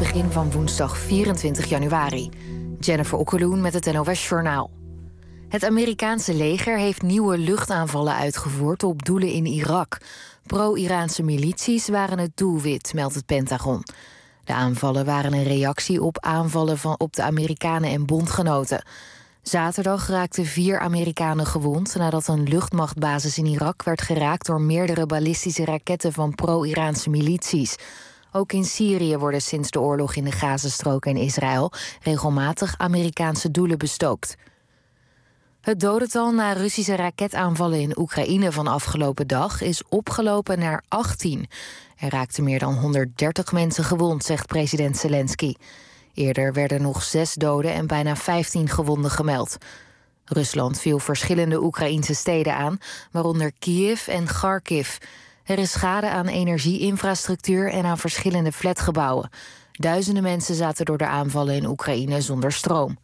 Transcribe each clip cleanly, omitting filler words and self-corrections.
begin van woensdag 24 januari. Jennifer Okkeloen met het NOS-journaal. Het Amerikaanse leger heeft nieuwe luchtaanvallen uitgevoerd op doelen in Irak. Pro-Iraanse milities waren het doelwit, meldt het Pentagon. De aanvallen waren een reactie op aanvallen op de Amerikanen en bondgenoten. Zaterdag raakten 4 Amerikanen gewond nadat een luchtmachtbasis in Irak werd geraakt door meerdere ballistische raketten van pro-Iraanse milities. Ook in Syrië worden sinds de oorlog in de Gazastrook en Israël regelmatig Amerikaanse doelen bestookt. Het dodental na Russische raketaanvallen in Oekraïne van afgelopen dag is opgelopen naar 18. Er raakten meer dan 130 mensen gewond, zegt president Zelensky. Eerder werden nog 6 doden en bijna 15 gewonden gemeld. Rusland viel verschillende Oekraïnse steden aan, waaronder Kiev en Kharkiv. Er is schade aan energieinfrastructuur en aan verschillende flatgebouwen. Duizenden mensen zaten door de aanvallen in Oekraïne zonder stroom.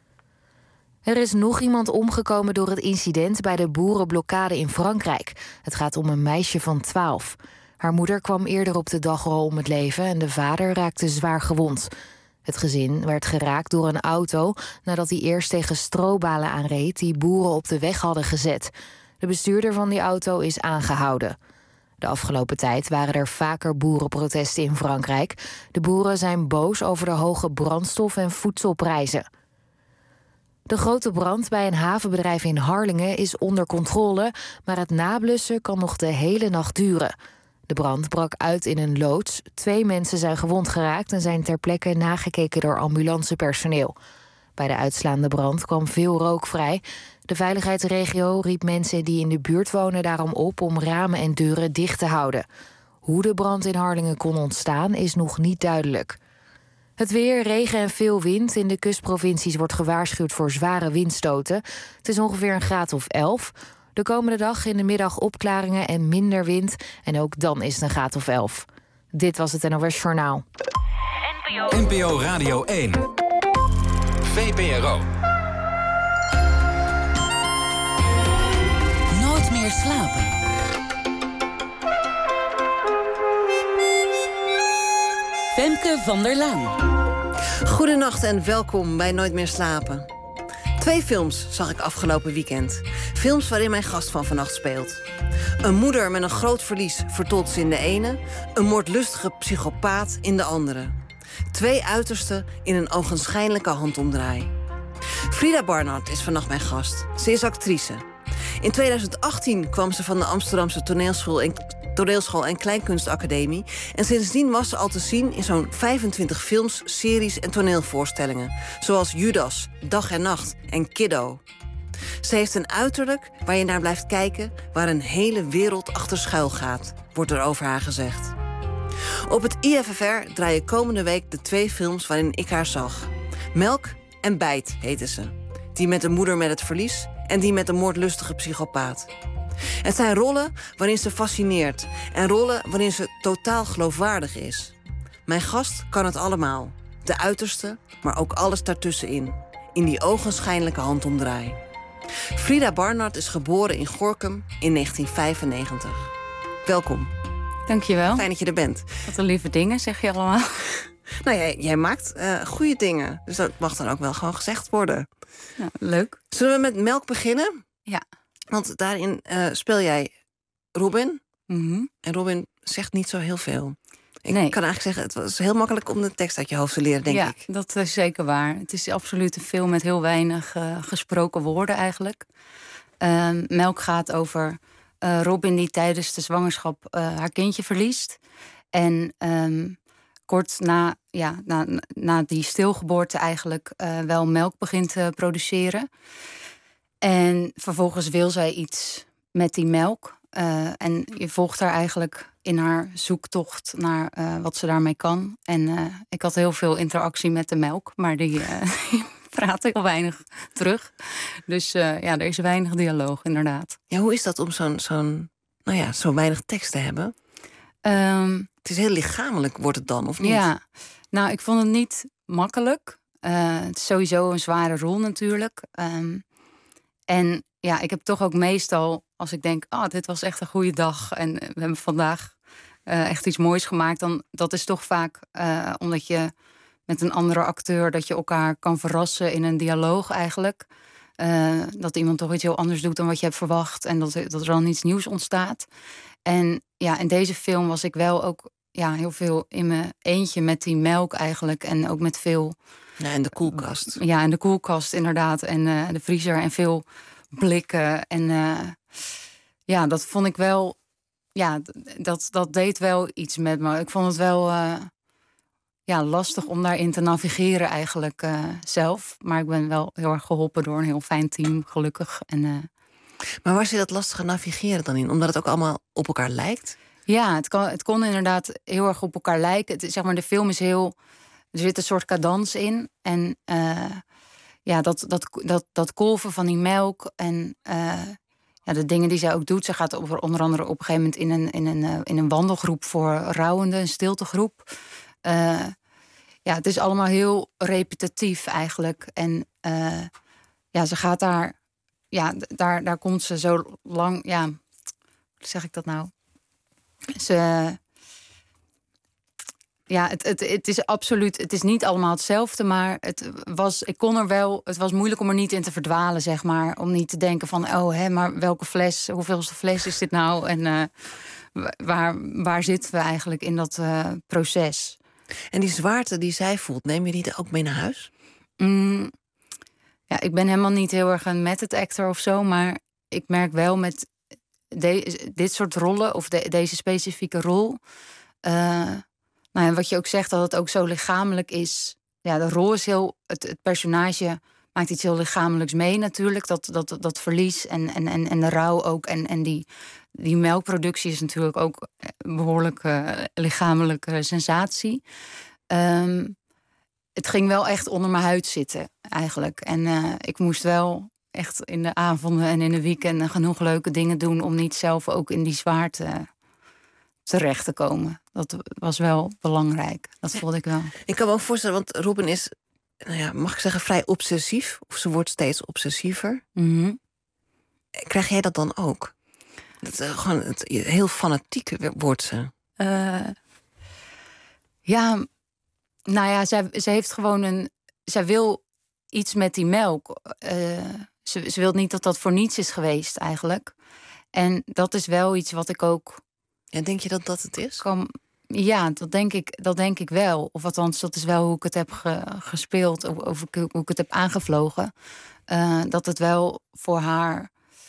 Er is nog iemand omgekomen door het incident bij de boerenblokkade in Frankrijk. Het gaat om een meisje van 12. Haar moeder kwam eerder op de dag al om het leven en de vader raakte zwaar gewond. Het gezin werd geraakt door een auto nadat hij eerst tegen strobalen aanreed die boeren op de weg hadden gezet. De bestuurder van die auto is aangehouden. De afgelopen tijd waren er vaker boerenprotesten in Frankrijk. De boeren zijn boos over de hoge brandstof- en voedselprijzen. De grote brand bij een havenbedrijf in Harlingen is onder controle, maar het nablussen kan nog de hele nacht duren. De brand brak uit in een loods. 2 mensen zijn gewond geraakt en zijn ter plekke nagekeken door ambulancepersoneel. Bij de uitslaande brand kwam veel rook vrij. De veiligheidsregio riep mensen die in de buurt wonen daarom op om ramen en deuren dicht te houden. Hoe de brand in Harlingen kon ontstaan is nog niet duidelijk. Het weer, regen en veel wind. In de kustprovincies wordt gewaarschuwd voor zware windstoten. Het is ongeveer een graad of 11. De komende dag in de middag opklaringen en minder wind. En ook dan is het een graad of 11. Dit was het NOS Journaal. NPO Radio 1. VPRO. Nooit meer slapen. Femke van der Laan. Goedenacht en welkom bij Nooit meer slapen. 2 films zag ik afgelopen weekend. Films waarin mijn gast van vannacht speelt. Een moeder met een groot verlies vertolkt ze in de ene, een moordlustige psychopaat in de andere. 2 uitersten in een ogenschijnlijke handomdraai. Frida Barnard is vannacht mijn gast. Ze is actrice. In 2018 kwam ze van de Amsterdamse Toneelschool en Kleinkunstacademie. En sindsdien was ze al te zien in zo'n 25 films, series en toneelvoorstellingen. Zoals Judas, Dag en Nacht en Kiddo. Ze heeft een uiterlijk waar je naar blijft kijken, waar een hele wereld achter schuil gaat, wordt er over haar gezegd. Op het IFFR draaien komende week de 2 films waarin ik haar zag. Melk en Bijt heten ze. Die met de moeder met het verlies en die met de moordlustige psychopaat. Het zijn rollen waarin ze fascineert en rollen waarin ze totaal geloofwaardig is. Mijn gast kan het allemaal. De uiterste, maar ook alles daartussenin. In die ogenschijnlijke handomdraai. Frida Barnard is geboren in Gorinchem in 1995. Welkom. Dankjewel. Fijn dat je er bent. Wat een lieve dingen, zeg je allemaal. Nou, jij maakt goede dingen. Dus dat mag dan ook wel gewoon gezegd worden. Ja, leuk. Zullen we met Melk beginnen? Ja. Want daarin speel jij Robin. Mm-hmm. En Robin zegt niet zo heel veel. Ik Nee. kan eigenlijk zeggen, het was heel makkelijk om de tekst uit je hoofd te leren, denk ik. Ja, dat is zeker waar. Het is absoluut een film met heel weinig gesproken woorden eigenlijk. Melk gaat over Robin die tijdens de zwangerschap haar kindje verliest. En kort na die stilgeboorte eigenlijk wel melk begint te produceren. En vervolgens wil zij iets met die melk. En je volgt haar eigenlijk in haar zoektocht naar wat ze daarmee kan. En ik had heel veel interactie met de melk, maar die praat heel weinig terug. Dus er is weinig dialoog, inderdaad. Ja, hoe is dat om zo weinig tekst te hebben? Het is heel lichamelijk, wordt het dan, of niet? Ja, nou, ik vond het niet makkelijk. Het is sowieso een zware rol natuurlijk. En ja, ik heb toch ook meestal, als ik denk, dit was echt een goede dag en we hebben vandaag echt iets moois gemaakt, dan dat is toch vaak omdat je met een andere acteur, dat je elkaar kan verrassen in een dialoog eigenlijk. Dat iemand toch iets heel anders doet dan wat je hebt verwacht. En dat er dan iets nieuws ontstaat. En ja, in deze film was ik wel ook heel veel in mijn eentje met die melk eigenlijk. En ook met veel... Ja, en de koelkast. Ja, en de koelkast inderdaad. En de vriezer en veel blikken. En dat vond ik wel... Ja, dat deed wel iets met me. Ik vond het wel lastig om daarin te navigeren eigenlijk zelf. Maar ik ben wel heel erg geholpen door een heel fijn team, gelukkig. En, maar waar zit dat lastige navigeren dan in? Omdat het ook allemaal op elkaar lijkt? Ja, het kon inderdaad heel erg op elkaar lijken. Zeg maar, de film is heel... Er zit een soort cadans in. En dat kolven van die melk en... de dingen die zij ook doet. Ze gaat onder andere op een gegeven moment in een wandelgroep voor rouwenden, een stiltegroep. Het is allemaal heel repetitief eigenlijk. En ze gaat daar... Ja, daar komt ze zo lang... Ja, hoe zeg ik dat nou? Het is absoluut... Het is niet allemaal hetzelfde, maar het was moeilijk om er niet in te verdwalen, zeg maar. Om niet te denken van, maar welke fles, hoeveelste fles is dit nou? En waar zitten we eigenlijk in dat proces? En die zwaarte die zij voelt, neem je die er ook mee naar huis? Ik ben helemaal niet heel erg een method actor of zo, maar ik merk wel met dit soort rollen, of deze specifieke rol... wat je ook zegt, dat het ook zo lichamelijk is. Ja, de rol is heel... Het personage maakt iets heel lichamelijks mee natuurlijk. Dat verlies en de rouw ook. En die melkproductie is natuurlijk ook een behoorlijk lichamelijke sensatie. Het ging wel echt onder mijn huid zitten, eigenlijk. En ik moest wel echt in de avonden en in de weekenden genoeg leuke dingen doen... om niet zelf ook in die zwaarte terecht te komen. Dat was wel belangrijk. Dat voelde ik wel. Ik kan me ook voorstellen, want Robin is, mag ik zeggen, vrij obsessief. Of ze wordt steeds obsessiever. Mm-hmm. Krijg jij dat dan ook? Heel fanatiek wordt ze. Zij heeft gewoon zij wil iets met die melk. Ze wil niet dat voor niets is geweest eigenlijk. En dat is wel iets wat ik ook... En denk je dat het is? Ja, dat denk ik wel. Of althans, dat is wel hoe ik het heb gespeeld. Of hoe ik het heb aangevlogen. Dat het wel voor haar...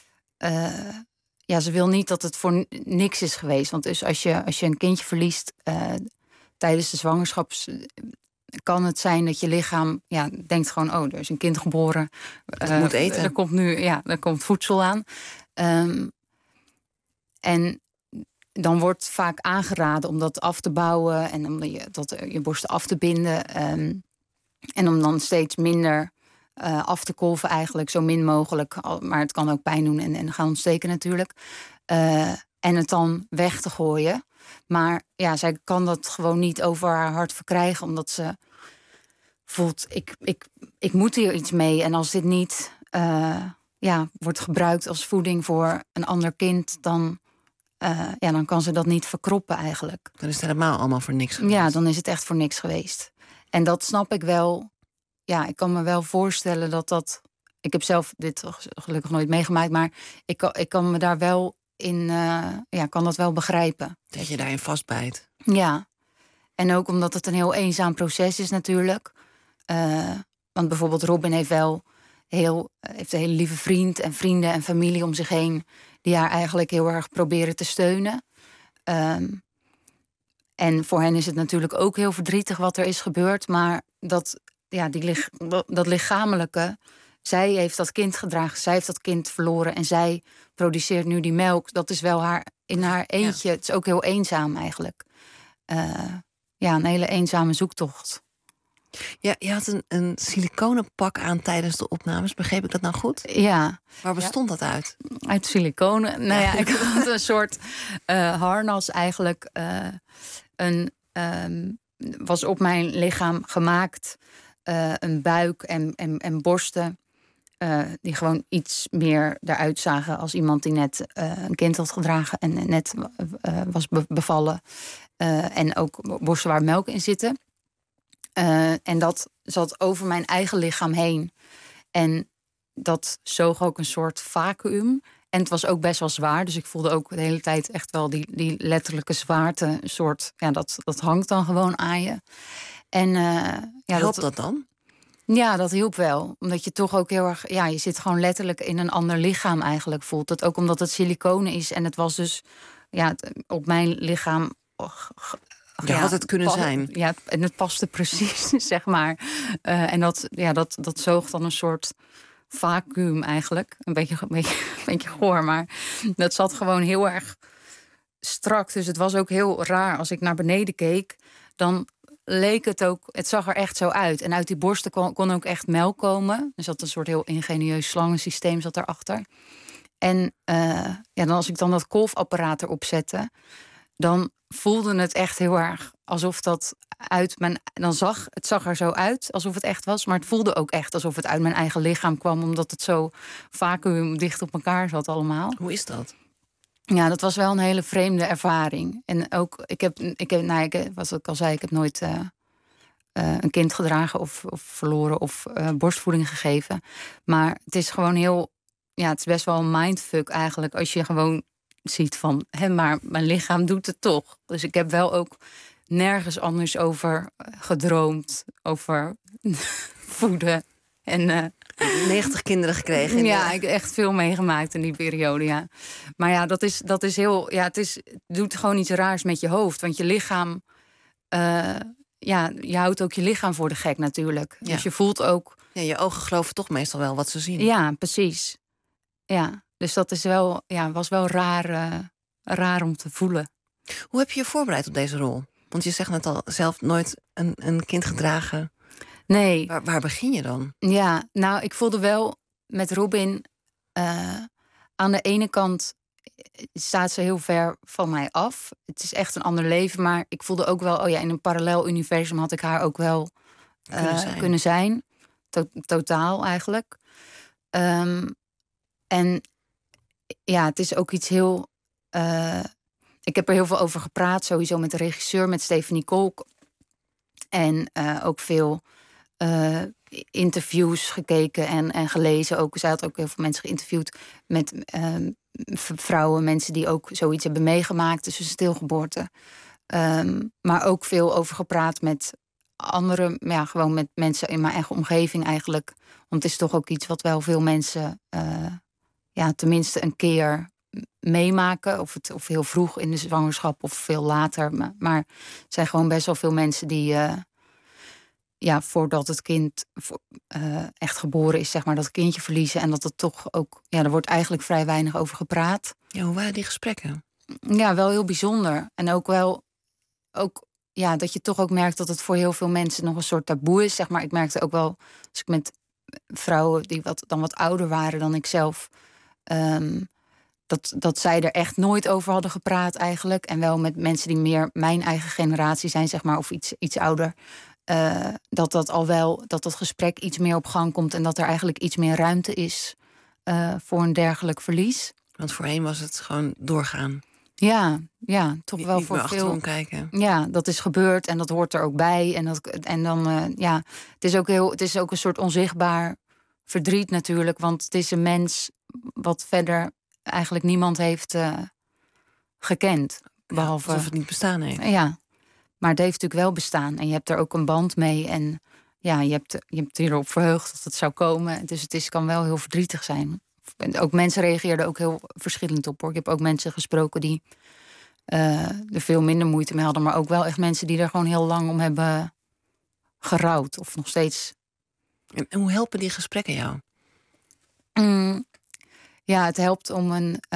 ze wil niet dat het voor niks is geweest. Want dus als je een kindje verliest tijdens de zwangerschap... kan het zijn dat je lichaam denkt gewoon... er is een kind geboren. Moet eten. Er komt voedsel aan. En dan wordt vaak aangeraden om dat af te bouwen... en om je borsten af te binden. En om dan steeds minder af te kolven eigenlijk, zo min mogelijk. Maar het kan ook pijn doen en gaan ontsteken natuurlijk. En het dan weg te gooien. Maar zij kan dat gewoon niet over haar hart verkrijgen... omdat ze voelt, ik moet hier iets mee. En als dit niet wordt gebruikt als voeding voor een ander kind... dan kan ze dat niet verkroppen eigenlijk. Dan is het helemaal allemaal voor niks geweest. Ja, dan is het echt voor niks geweest. En dat snap ik wel. Ja, ik kan me wel voorstellen dat... Ik heb zelf dit gelukkig nooit meegemaakt... maar ik kan me daar wel in... kan dat wel begrijpen. Dat je daarin vastbijt. Ja. En ook omdat het een heel eenzaam proces is natuurlijk. Want bijvoorbeeld Robin heeft een hele lieve vriend... en vrienden en familie om zich heen... die haar eigenlijk heel erg proberen te steunen. En voor hen is het natuurlijk ook heel verdrietig wat er is gebeurd. Maar dat lichamelijke... Zij heeft dat kind gedragen, zij heeft dat kind verloren... en zij produceert nu die melk. Dat is wel in haar eentje. Het is ook heel eenzaam eigenlijk. Een hele eenzame zoektocht. Ja, je had een siliconen pak aan tijdens de opnames. Begreep ik dat nou goed? Ja. Waar bestond dat uit? Uit siliconen. Ik had een soort harnas eigenlijk. Was op mijn lichaam gemaakt. Een buik en borsten. die gewoon iets meer eruit zagen als iemand die net een kind had gedragen en net was bevallen. En ook borsten waar melk in zitten. En dat zat over mijn eigen lichaam heen. En dat zoog ook een soort vacuüm. En het was ook best wel zwaar. Dus ik voelde ook de hele tijd echt wel die letterlijke zwaarte. Een soort, dat hangt dan gewoon aan je. En helpt dat dan? Ja, dat hielp wel. Omdat je toch ook heel erg... Ja, je zit gewoon letterlijk in een ander lichaam eigenlijk, voelt het. Ook omdat het siliconen is. En het was dus op mijn lichaam... had het kunnen zijn. Ja, en het paste precies, zeg maar. En dat zoog dan een soort vacuüm eigenlijk. Een beetje goor, maar dat zat gewoon heel erg strak. Dus het was ook heel raar. Als ik naar beneden keek, dan leek het ook... Het zag er echt zo uit. En uit die borsten kon ook echt melk komen. Er zat een soort heel ingenieus slangensysteem zat daarachter. En dan als ik dan dat kolfapparaat erop zette, dan voelde het echt heel erg alsof dat uit mijn... Het zag er zo uit alsof het echt was, maar het voelde ook echt alsof het uit mijn eigen lichaam kwam, omdat het zo vacuüm dicht op elkaar zat allemaal. Hoe is dat? Ja, dat was wel een hele vreemde ervaring. En ook, wat ik al zei, ik heb nooit een kind gedragen of verloren of borstvoeding gegeven. Maar het is gewoon heel... Ja, het is best wel een mindfuck eigenlijk, als je gewoon ziet van, maar mijn lichaam doet het toch. Dus ik heb wel ook nergens anders over gedroomd, over voeden. En 90 kinderen gekregen. Ja, ik heb echt veel meegemaakt in die periode, ja. Maar ja, dat is heel... Ja, het doet gewoon iets raars met je hoofd. Want je lichaam... je houdt ook je lichaam voor de gek natuurlijk. Ja. Dus je voelt ook... Ja, je ogen geloven toch meestal wel wat ze zien. Ja, precies. Ja, dus dat is wel, was wel raar om te voelen. Hoe heb je je voorbereid op deze rol? Want je zegt net al, zelf nooit een kind gedragen. Nee. Waar begin je dan? Ja, nou, ik voelde wel met Robin... aan de ene kant staat ze heel ver van mij af. Het is echt een ander leven, maar ik voelde ook wel... in een parallel universum had ik haar ook wel kunnen zijn. Totaal eigenlijk. En ja, het is ook iets heel... ik heb er heel veel over gepraat, sowieso met de regisseur, met Stephanie Kolk. En ook veel interviews gekeken en gelezen. Ook, zij had ook heel veel mensen geïnterviewd met vrouwen, mensen die ook zoiets hebben meegemaakt tussen stilgeboorte. Maar ook veel over gepraat met anderen, gewoon met mensen in mijn eigen omgeving eigenlijk. Want het is toch ook iets wat wel veel mensen tenminste een keer meemaken. Of heel vroeg in de zwangerschap of veel later. Maar er zijn gewoon best wel veel mensen die... voordat het kind echt geboren is, zeg maar, dat kindje verliezen. En dat het toch ook... Ja, er wordt eigenlijk vrij weinig over gepraat. Ja, hoe waren die gesprekken? Ja, wel heel bijzonder. En ook wel... dat je toch ook merkt dat het voor heel veel mensen nog een soort taboe is. Zeg maar, ik merkte ook wel, als ik met vrouwen die wat ouder waren dan ik zelf... dat zij er echt nooit over hadden gepraat eigenlijk. En wel met mensen die meer mijn eigen generatie zijn, zeg maar, of iets ouder... dat gesprek iets meer op gang komt... en dat er eigenlijk iets meer ruimte is voor een dergelijk verlies. Want voorheen was het gewoon doorgaan. Ja, toch wel niet voor meer veel... achterom kijken. Ja, dat is gebeurd en dat hoort er ook bij. Het is ook een soort onzichtbaar verdriet natuurlijk... want het is een mens wat verder eigenlijk niemand heeft gekend. Behalve... Alsof het niet bestaan heeft. Ja. Maar het heeft natuurlijk wel bestaan. En je hebt er ook een band mee. En ja, je hebt erop verheugd dat het zou komen. Dus het kan wel heel verdrietig zijn. Ook mensen reageerden ook heel verschillend op, hoor. Ik heb ook mensen gesproken die er veel minder moeite mee hadden. Maar ook wel echt mensen die er gewoon heel lang om hebben gerouwd. Of nog steeds. En hoe helpen die gesprekken jou? Het helpt om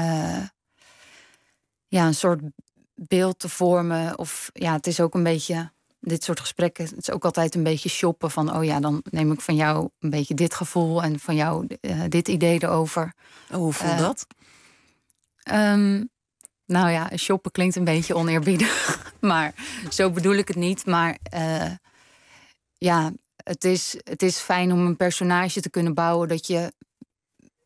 een soort beeld te vormen. Of het is ook een beetje... Dit soort gesprekken, het is ook altijd een beetje shoppen van... dan neem ik van jou een beetje dit gevoel... en van jou dit idee erover. Hoe voelt dat? Shoppen klinkt een beetje oneerbiedig. Maar zo bedoel ik het niet. Maar het is fijn om een personage te kunnen bouwen... dat je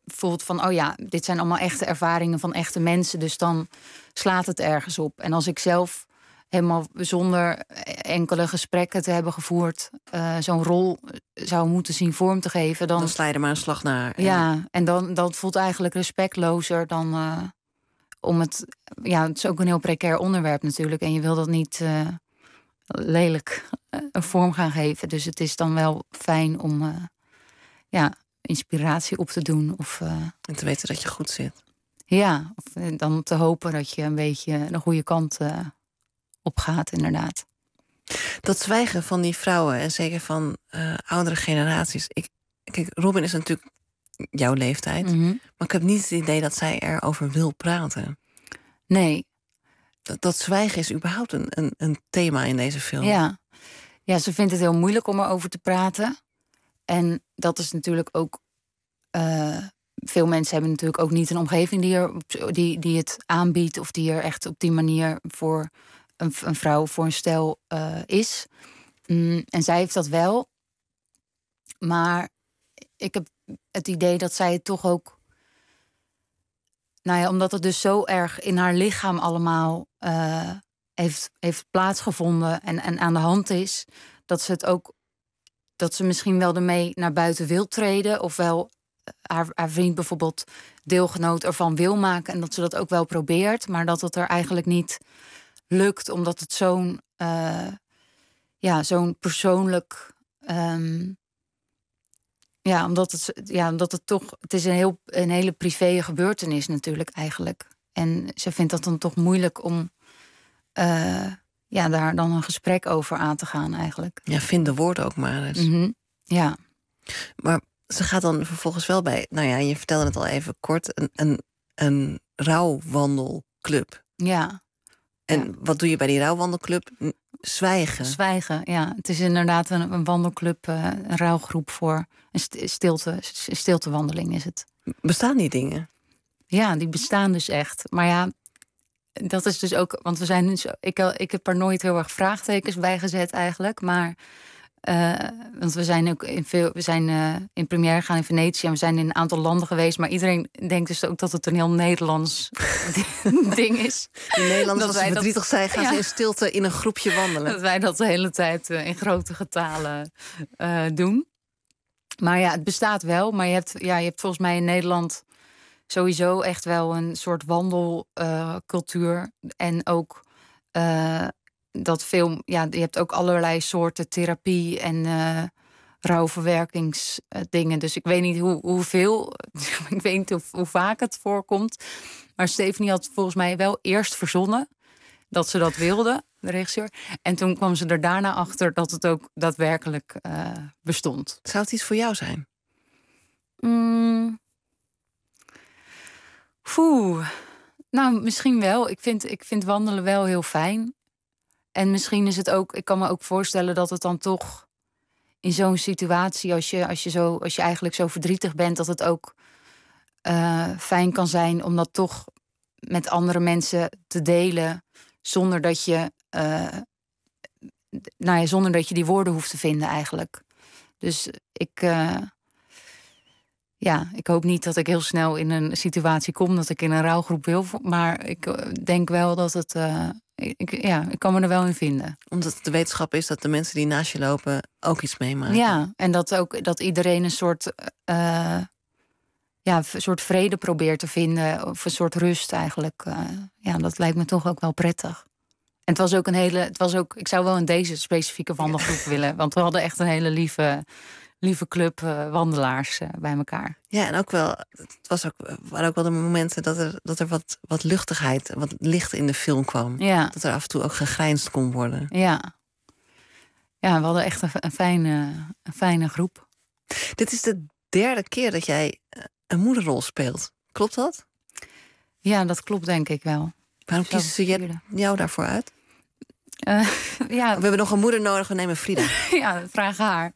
voelt van... oh ja, dit zijn allemaal echte ervaringen van echte mensen... dus dan slaat het ergens op. En als ik zelf helemaal zonder enkele gesprekken te hebben gevoerd... zo'n rol zou moeten zien vorm te geven... Dan sla je er maar een slag naar. Ja, en dan voelt eigenlijk respectlozer dan... om het... Ja, het is ook een heel precair onderwerp natuurlijk... en je wil dat niet lelijk een vorm gaan geven. Dus het is dan wel fijn om... inspiratie op te doen. En te weten dat je goed zit. Ja, of dan te hopen dat je een beetje de goede kant op gaat, inderdaad. Dat zwijgen van die vrouwen, en zeker van oudere generaties. Kijk, Robin is natuurlijk jouw leeftijd. Mm-hmm. Maar ik heb niet het idee dat zij erover wil praten. Nee. Dat zwijgen is überhaupt een thema in deze film. Ja, ze vindt het heel moeilijk om erover te praten. En dat is natuurlijk ook... veel mensen hebben natuurlijk ook niet een omgeving die het aanbiedt... of die er echt op die manier voor een vrouw, voor een stel is. En zij heeft dat wel. Maar ik heb het idee dat zij het toch ook... omdat het dus zo erg in haar lichaam allemaal heeft plaatsgevonden... en aan de hand is, dat ze het ook... dat ze misschien wel ermee naar buiten wil treden... of wel haar vriend bijvoorbeeld deelgenoot ervan wil maken... en dat ze dat ook wel probeert... maar dat het er eigenlijk niet lukt... omdat het zo'n persoonlijk... omdat het toch... het is een hele privé gebeurtenis natuurlijk eigenlijk. En ze vindt dat dan toch moeilijk om... daar dan een gesprek over aan te gaan eigenlijk. Ja, vind de woorden ook maar eens. Mm-hmm. Ja. Maar ze gaat dan vervolgens wel bij... je vertelde het al even kort... een rouwwandelclub. Ja. En wat doe je bij die rouwwandelclub? Zwijgen. Zwijgen, ja. Het is inderdaad een wandelclub, een rouwgroep voor een stiltewandeling is het. Bestaan die dingen? Ja, die bestaan dus echt. Maar ja, dat is dus ook... Want we zijn dus, ik heb er nooit heel erg vraagtekens bij gezet eigenlijk. Maar... want we zijn ook in première gegaan in Venetië... en we zijn in een aantal landen geweest... maar iedereen denkt dus ook dat het een heel Nederlands ding is. De Nederlanders, als ze verdrietig zijn... gaan ze in stilte in een groepje wandelen. Dat wij dat de hele tijd in grote getalen doen. Maar ja, het bestaat wel. Maar je hebt volgens mij in Nederland... sowieso echt wel een soort wandelcultuur. En ook... dat veel, je hebt ook allerlei soorten therapie en rouwverwerkingsdingen. Dus ik weet niet hoeveel, ik weet niet hoe vaak het voorkomt. Maar Stephanie had volgens mij wel eerst verzonnen dat ze dat wilde, de regisseur. En toen kwam ze er daarna achter dat het ook daadwerkelijk bestond. Zou het iets voor jou zijn? Nou, misschien wel. Ik vind wandelen wel heel fijn. En misschien is het ook... Ik kan me ook voorstellen dat het dan toch... in zo'n situatie, als je eigenlijk zo verdrietig bent... dat het ook fijn kan zijn om dat toch met andere mensen te delen... zonder dat je die woorden hoeft te vinden eigenlijk. Dus ik hoop niet dat ik heel snel in een situatie kom... dat ik in een rouwgroep wil. Maar ik denk wel dat het... ik kan me er wel in vinden. Omdat het de wetenschap is dat de mensen die naast je lopen ook iets meemaken. Ja, en dat iedereen een soort vrede probeert te vinden. Of een soort rust eigenlijk. Dat lijkt me toch ook wel prettig. En het was ook ik zou wel in deze specifieke wandelgroep willen. Want we hadden echt een hele lieve club wandelaars bij elkaar. Ja, en ook wel, waren ook wel de momenten dat er wat luchtigheid, wat licht in de film kwam. Ja. Dat er af en toe ook gegrijnsd kon worden. Ja, we hadden echt een fijne groep. Dit is de derde keer dat jij een moederrol speelt. Klopt dat? Ja, dat klopt denk ik wel. Waarom kiezen ze jou daarvoor uit? We Ja, hebben nog een moeder nodig, we nemen Frida. ja, vraag haar.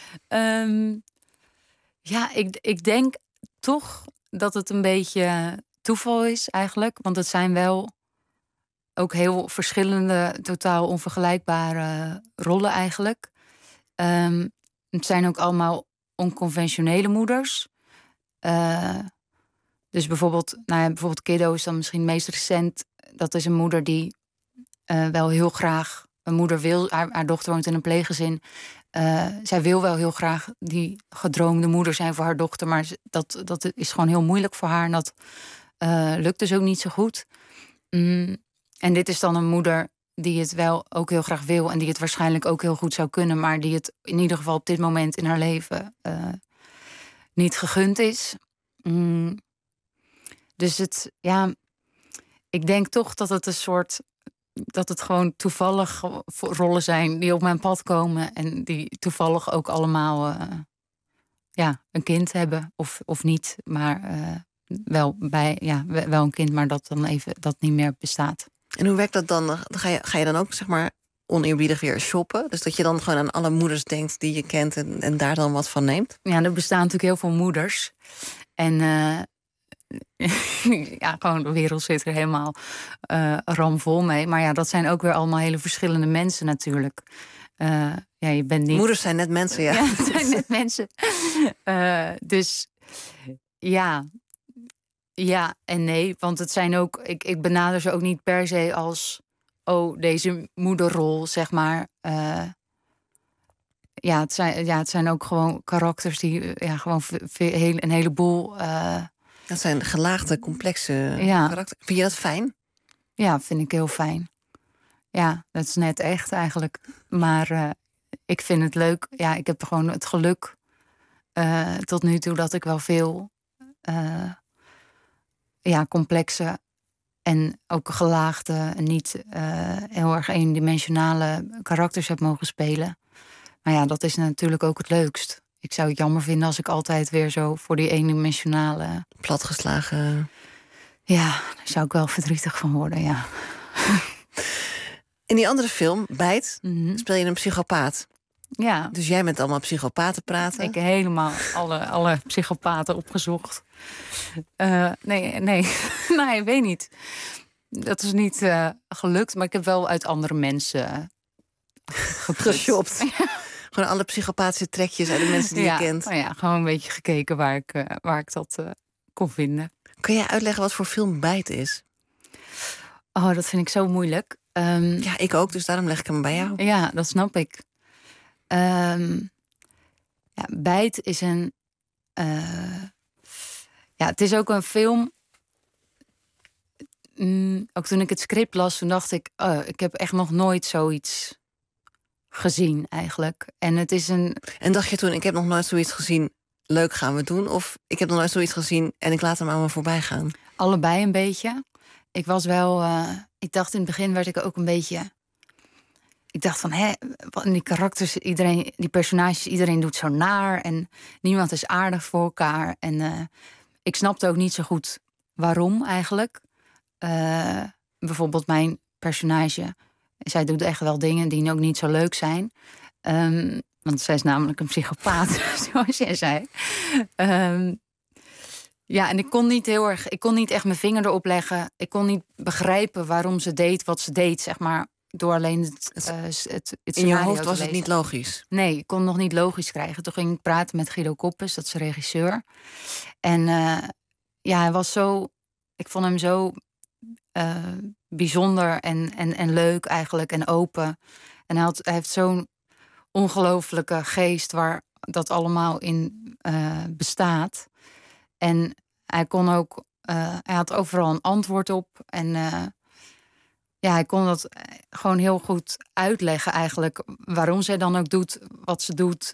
Ik denk toch dat het een beetje toeval is eigenlijk. Want het zijn wel ook heel verschillende, totaal onvergelijkbare rollen eigenlijk. Het zijn ook allemaal onconventionele moeders. Dus bijvoorbeeld Kiddo is dan misschien het meest recent. Dat is een moeder die wel heel graag... Een moeder wil, haar dochter woont in een pleeggezin. Zij wil wel heel graag die gedroomde moeder zijn voor haar dochter... maar dat is gewoon heel moeilijk voor haar. En dat lukt dus ook niet zo goed. En dit is dan een moeder die het wel ook heel graag wil... en die het waarschijnlijk ook heel goed zou kunnen... maar die het in ieder geval op dit moment in haar leven niet gegund is. Dus ik denk toch dat het een soort... dat het gewoon toevallig rollen zijn die op mijn pad komen... en die toevallig ook allemaal een kind hebben of niet. Maar wel een kind, maar dat dan even dat niet meer bestaat. En hoe werkt dat dan? Ga je dan ook, zeg maar, oneerbiedig weer shoppen? Dus dat je dan gewoon aan alle moeders denkt die je kent... en daar dan wat van neemt? Ja, er bestaan natuurlijk heel veel moeders. En gewoon de wereld zit er helemaal ramvol mee. Maar ja, dat zijn ook weer allemaal hele verschillende mensen natuurlijk. Je bent niet... Moeders zijn net mensen, ja. Ja, het zijn net mensen. Dus ja en nee. Want het zijn ook... Ik benader ze ook niet per se als... deze moederrol, zeg maar. Het zijn ook gewoon karakters die gewoon een heleboel... Dat zijn gelaagde, complexe karakters. Vind je dat fijn? Ja, vind ik heel fijn. Ja, dat is net echt eigenlijk. Maar ik vind het leuk. Ja, ik heb gewoon het geluk tot nu toe dat ik wel veel complexe en ook gelaagde en niet heel erg eendimensionale karakters heb mogen spelen. Maar ja, dat is natuurlijk ook het leukst. Ik zou het jammer vinden als ik altijd weer zo voor die eendimensionale... Platgeslagen. Ja, daar zou ik wel verdrietig van worden, ja. In die andere film, Bijt, speel je een psychopaat. Ja. Dus jij bent allemaal psychopaten praten. Ik heb helemaal alle psychopaten opgezocht. Nee, ik weet niet. Dat is niet gelukt, maar ik heb wel uit andere mensen geshopt. Gewoon alle psychopathische trekjes uit de mensen die je kent. Ja, gewoon een beetje gekeken waar ik dat kon vinden. Kun jij uitleggen wat voor film Bijt is? Oh, dat vind ik zo moeilijk. Ja, ik ook, dus daarom leg ik hem bij jou. Ja, dat snap ik. Bijt is een... het is ook een film... ook toen ik het script las, toen dacht ik... ik heb echt nog nooit zoiets gezien, eigenlijk. En het is een... En dacht je toen, ik heb nog nooit zoiets gezien... leuk, gaan we doen? Of ik heb nog nooit zoiets gezien... en ik laat hem aan me voorbij gaan? Allebei een beetje. Ik was wel... ik dacht in het begin werd ik ook een beetje... Ik dacht van, die karakters, iedereen, die personages, iedereen doet zo naar... en niemand is aardig voor elkaar. En ik snapte ook niet zo goed waarom eigenlijk. Bijvoorbeeld mijn personage... Zij doet echt wel dingen die ook niet zo leuk zijn. Want zij is namelijk een psychopaat, zoals jij zei. En ik kon niet echt mijn vinger erop leggen. Ik kon niet begrijpen waarom ze deed wat ze deed, zeg maar. Door alleen het in je hoofd was het niet logisch? Nee, ik kon het nog niet logisch krijgen. Toen ging ik praten met Guido Koppes, dat is de regisseur. En hij was zo... Ik vond hem zo... bijzonder en leuk eigenlijk en open. En hij heeft zo'n ongelofelijke geest waar dat allemaal in bestaat. En hij kon ook... hij had overal een antwoord op. En hij kon dat gewoon heel goed uitleggen eigenlijk. Waarom zij dan ook doet wat ze doet.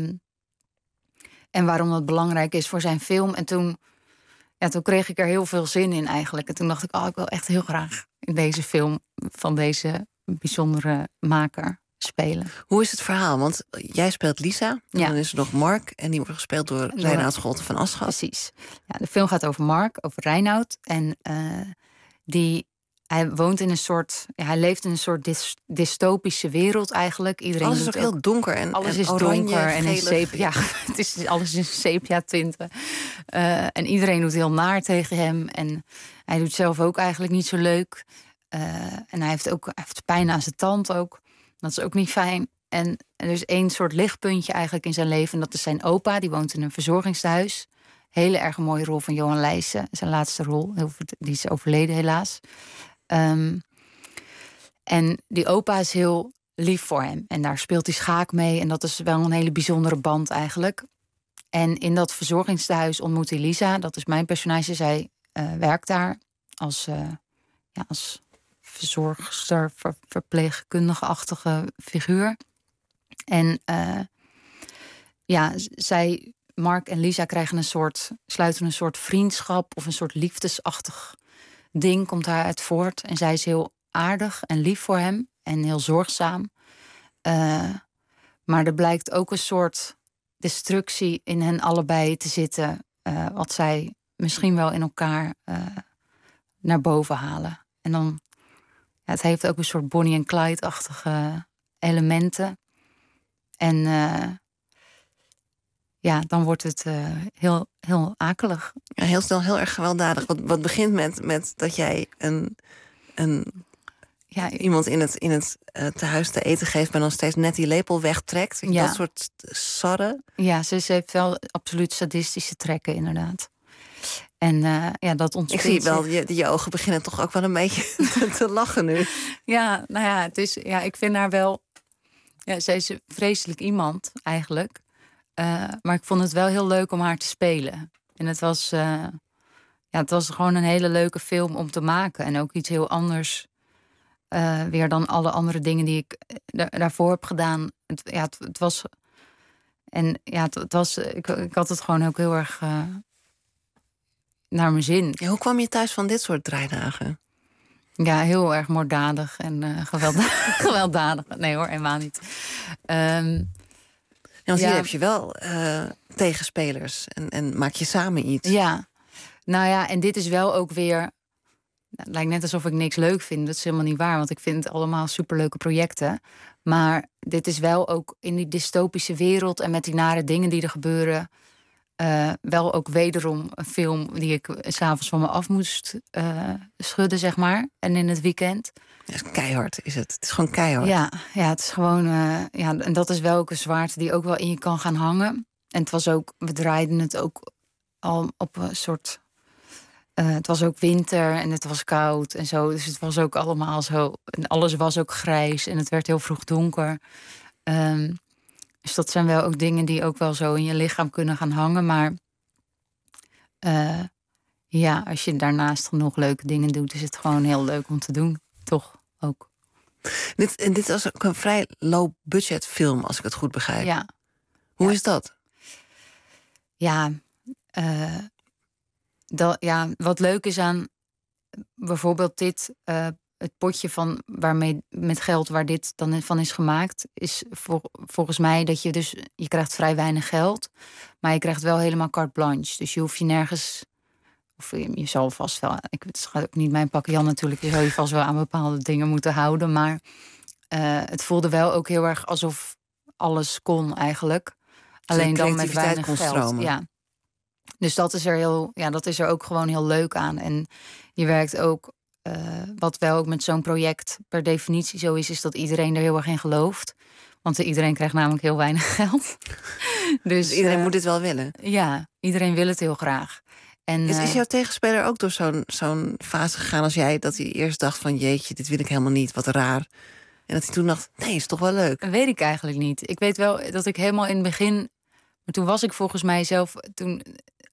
En waarom dat belangrijk is voor zijn film. En toen kreeg ik er heel veel zin in eigenlijk. En toen dacht ik, ik wil echt heel graag in deze film van deze bijzondere maker spelen. Hoe is het verhaal? Want jij speelt Lisa, en dan is er nog Mark... en die wordt gespeeld door Reinoud Scholten van Aschat. Precies. Ja, de film gaat over Mark, over Reinoud. En hij woont in een soort... hij leeft in een soort dystopische wereld eigenlijk. Iedereen alles is ook heel donker en alles is oranje, donker en in sepia. Alles is sepia tinten. En iedereen doet heel naar tegen hem. En hij doet zelf ook eigenlijk niet zo leuk. En hij heeft pijn aan zijn tand ook. Dat is ook niet fijn. En er is één soort lichtpuntje eigenlijk in zijn leven. En dat is zijn opa, die woont in een verzorgingstehuis. Hele erg mooie rol van Johan Leijsen. Zijn laatste rol. Die is overleden helaas. En die opa is heel lief voor hem. En daar speelt hij schaak mee. En dat is wel een hele bijzondere band eigenlijk. En in dat verzorgingstehuis ontmoet hij Lisa. Dat is mijn personage. Zij werkt daar als verzorgster, verpleegkundige-achtige figuur. En Mark en Lisa sluiten een soort vriendschap of een soort liefdesachtig ding komt daaruit voort. En zij is heel aardig en lief voor hem en heel zorgzaam. Maar er blijkt ook een soort destructie in hen allebei te zitten, wat zij misschien wel in elkaar naar boven halen. En dan, het heeft ook een soort Bonnie en Clyde-achtige elementen. En dan wordt het heel, heel akelig. Ja, heel snel heel erg gewelddadig. Wat begint met dat jij iemand in het tehuis te eten geeft, maar dan steeds net die lepel wegtrekt. Ja. Dat soort sarren. Ja, ze heeft wel absoluut sadistische trekken, inderdaad. En dat ontspint. Ik zie wel, je ogen beginnen toch ook wel een beetje te lachen nu. Ja, nou ja, het is, ik vind haar wel. Ja, zij is vreselijk iemand eigenlijk. Maar ik vond het wel heel leuk om haar te spelen. En het was gewoon een hele leuke film om te maken. En ook iets heel anders. Weer dan alle andere dingen die ik daarvoor heb gedaan. Het was. En ja, het was. Ik had het gewoon ook heel erg naar mijn zin. Ja, hoe kwam je thuis van dit soort draaidagen? Ja, heel erg moorddadig en gewelddadig. Nee hoor, helemaal niet. Want hier heb je wel tegenspelers en maak je samen iets. Ja, nou ja, en dit is wel ook weer. Het lijkt net alsof ik niks leuk vind. Dat is helemaal niet waar, want ik vind het allemaal superleuke projecten. Maar dit is wel ook in die dystopische wereld en met die nare dingen die er gebeuren. Wel ook wederom een film die ik 's avonds van me af moest schudden, zeg maar. En in het weekend. Ja, het is keihard, is het. Het is gewoon keihard. Ja, het is gewoon. En dat is wel ook een zwaarte die ook wel in je kan gaan hangen. En het was ook, we draaiden het ook al op een soort. Het was ook winter en het was koud en zo. Dus het was ook allemaal zo. En alles was ook grijs en het werd heel vroeg donker. Dus dat zijn wel ook dingen die ook wel zo in je lichaam kunnen gaan hangen. Maar als je daarnaast genoeg leuke dingen doet, is het gewoon heel leuk om te doen. Toch ook. Dit was ook een vrij low-budget film, als ik het goed begrijp. Ja. Hoe is dat? Wat leuk is aan bijvoorbeeld dit, het potje met geld waar dit dan van is gemaakt, is volgens mij dat je krijgt vrij weinig geld, maar je krijgt wel helemaal carte blanche. Dus je hoeft je nergens, of je zal vast wel, het gaat ook niet mijn pakken Jan natuurlijk, je zou je vast wel aan bepaalde dingen moeten houden, maar het voelde wel ook heel erg alsof alles kon eigenlijk. Alleen dan met weinig geld. Stromen. Ja. Dus dat is er ook gewoon heel leuk aan. En je werkt ook, wat wel ook met zo'n project per definitie zo is dat iedereen er heel erg in gelooft. Want iedereen krijgt namelijk heel weinig geld. Dus iedereen moet dit wel willen. Ja, iedereen wil het heel graag. En, is jouw tegenspeler ook door zo'n fase gegaan als jij, dat hij eerst dacht van jeetje, dit wil ik helemaal niet, wat raar. En dat hij toen dacht, nee, is toch wel leuk. Dat weet ik eigenlijk niet. Ik weet wel dat ik helemaal in het begin, maar toen was ik volgens mij zelf, toen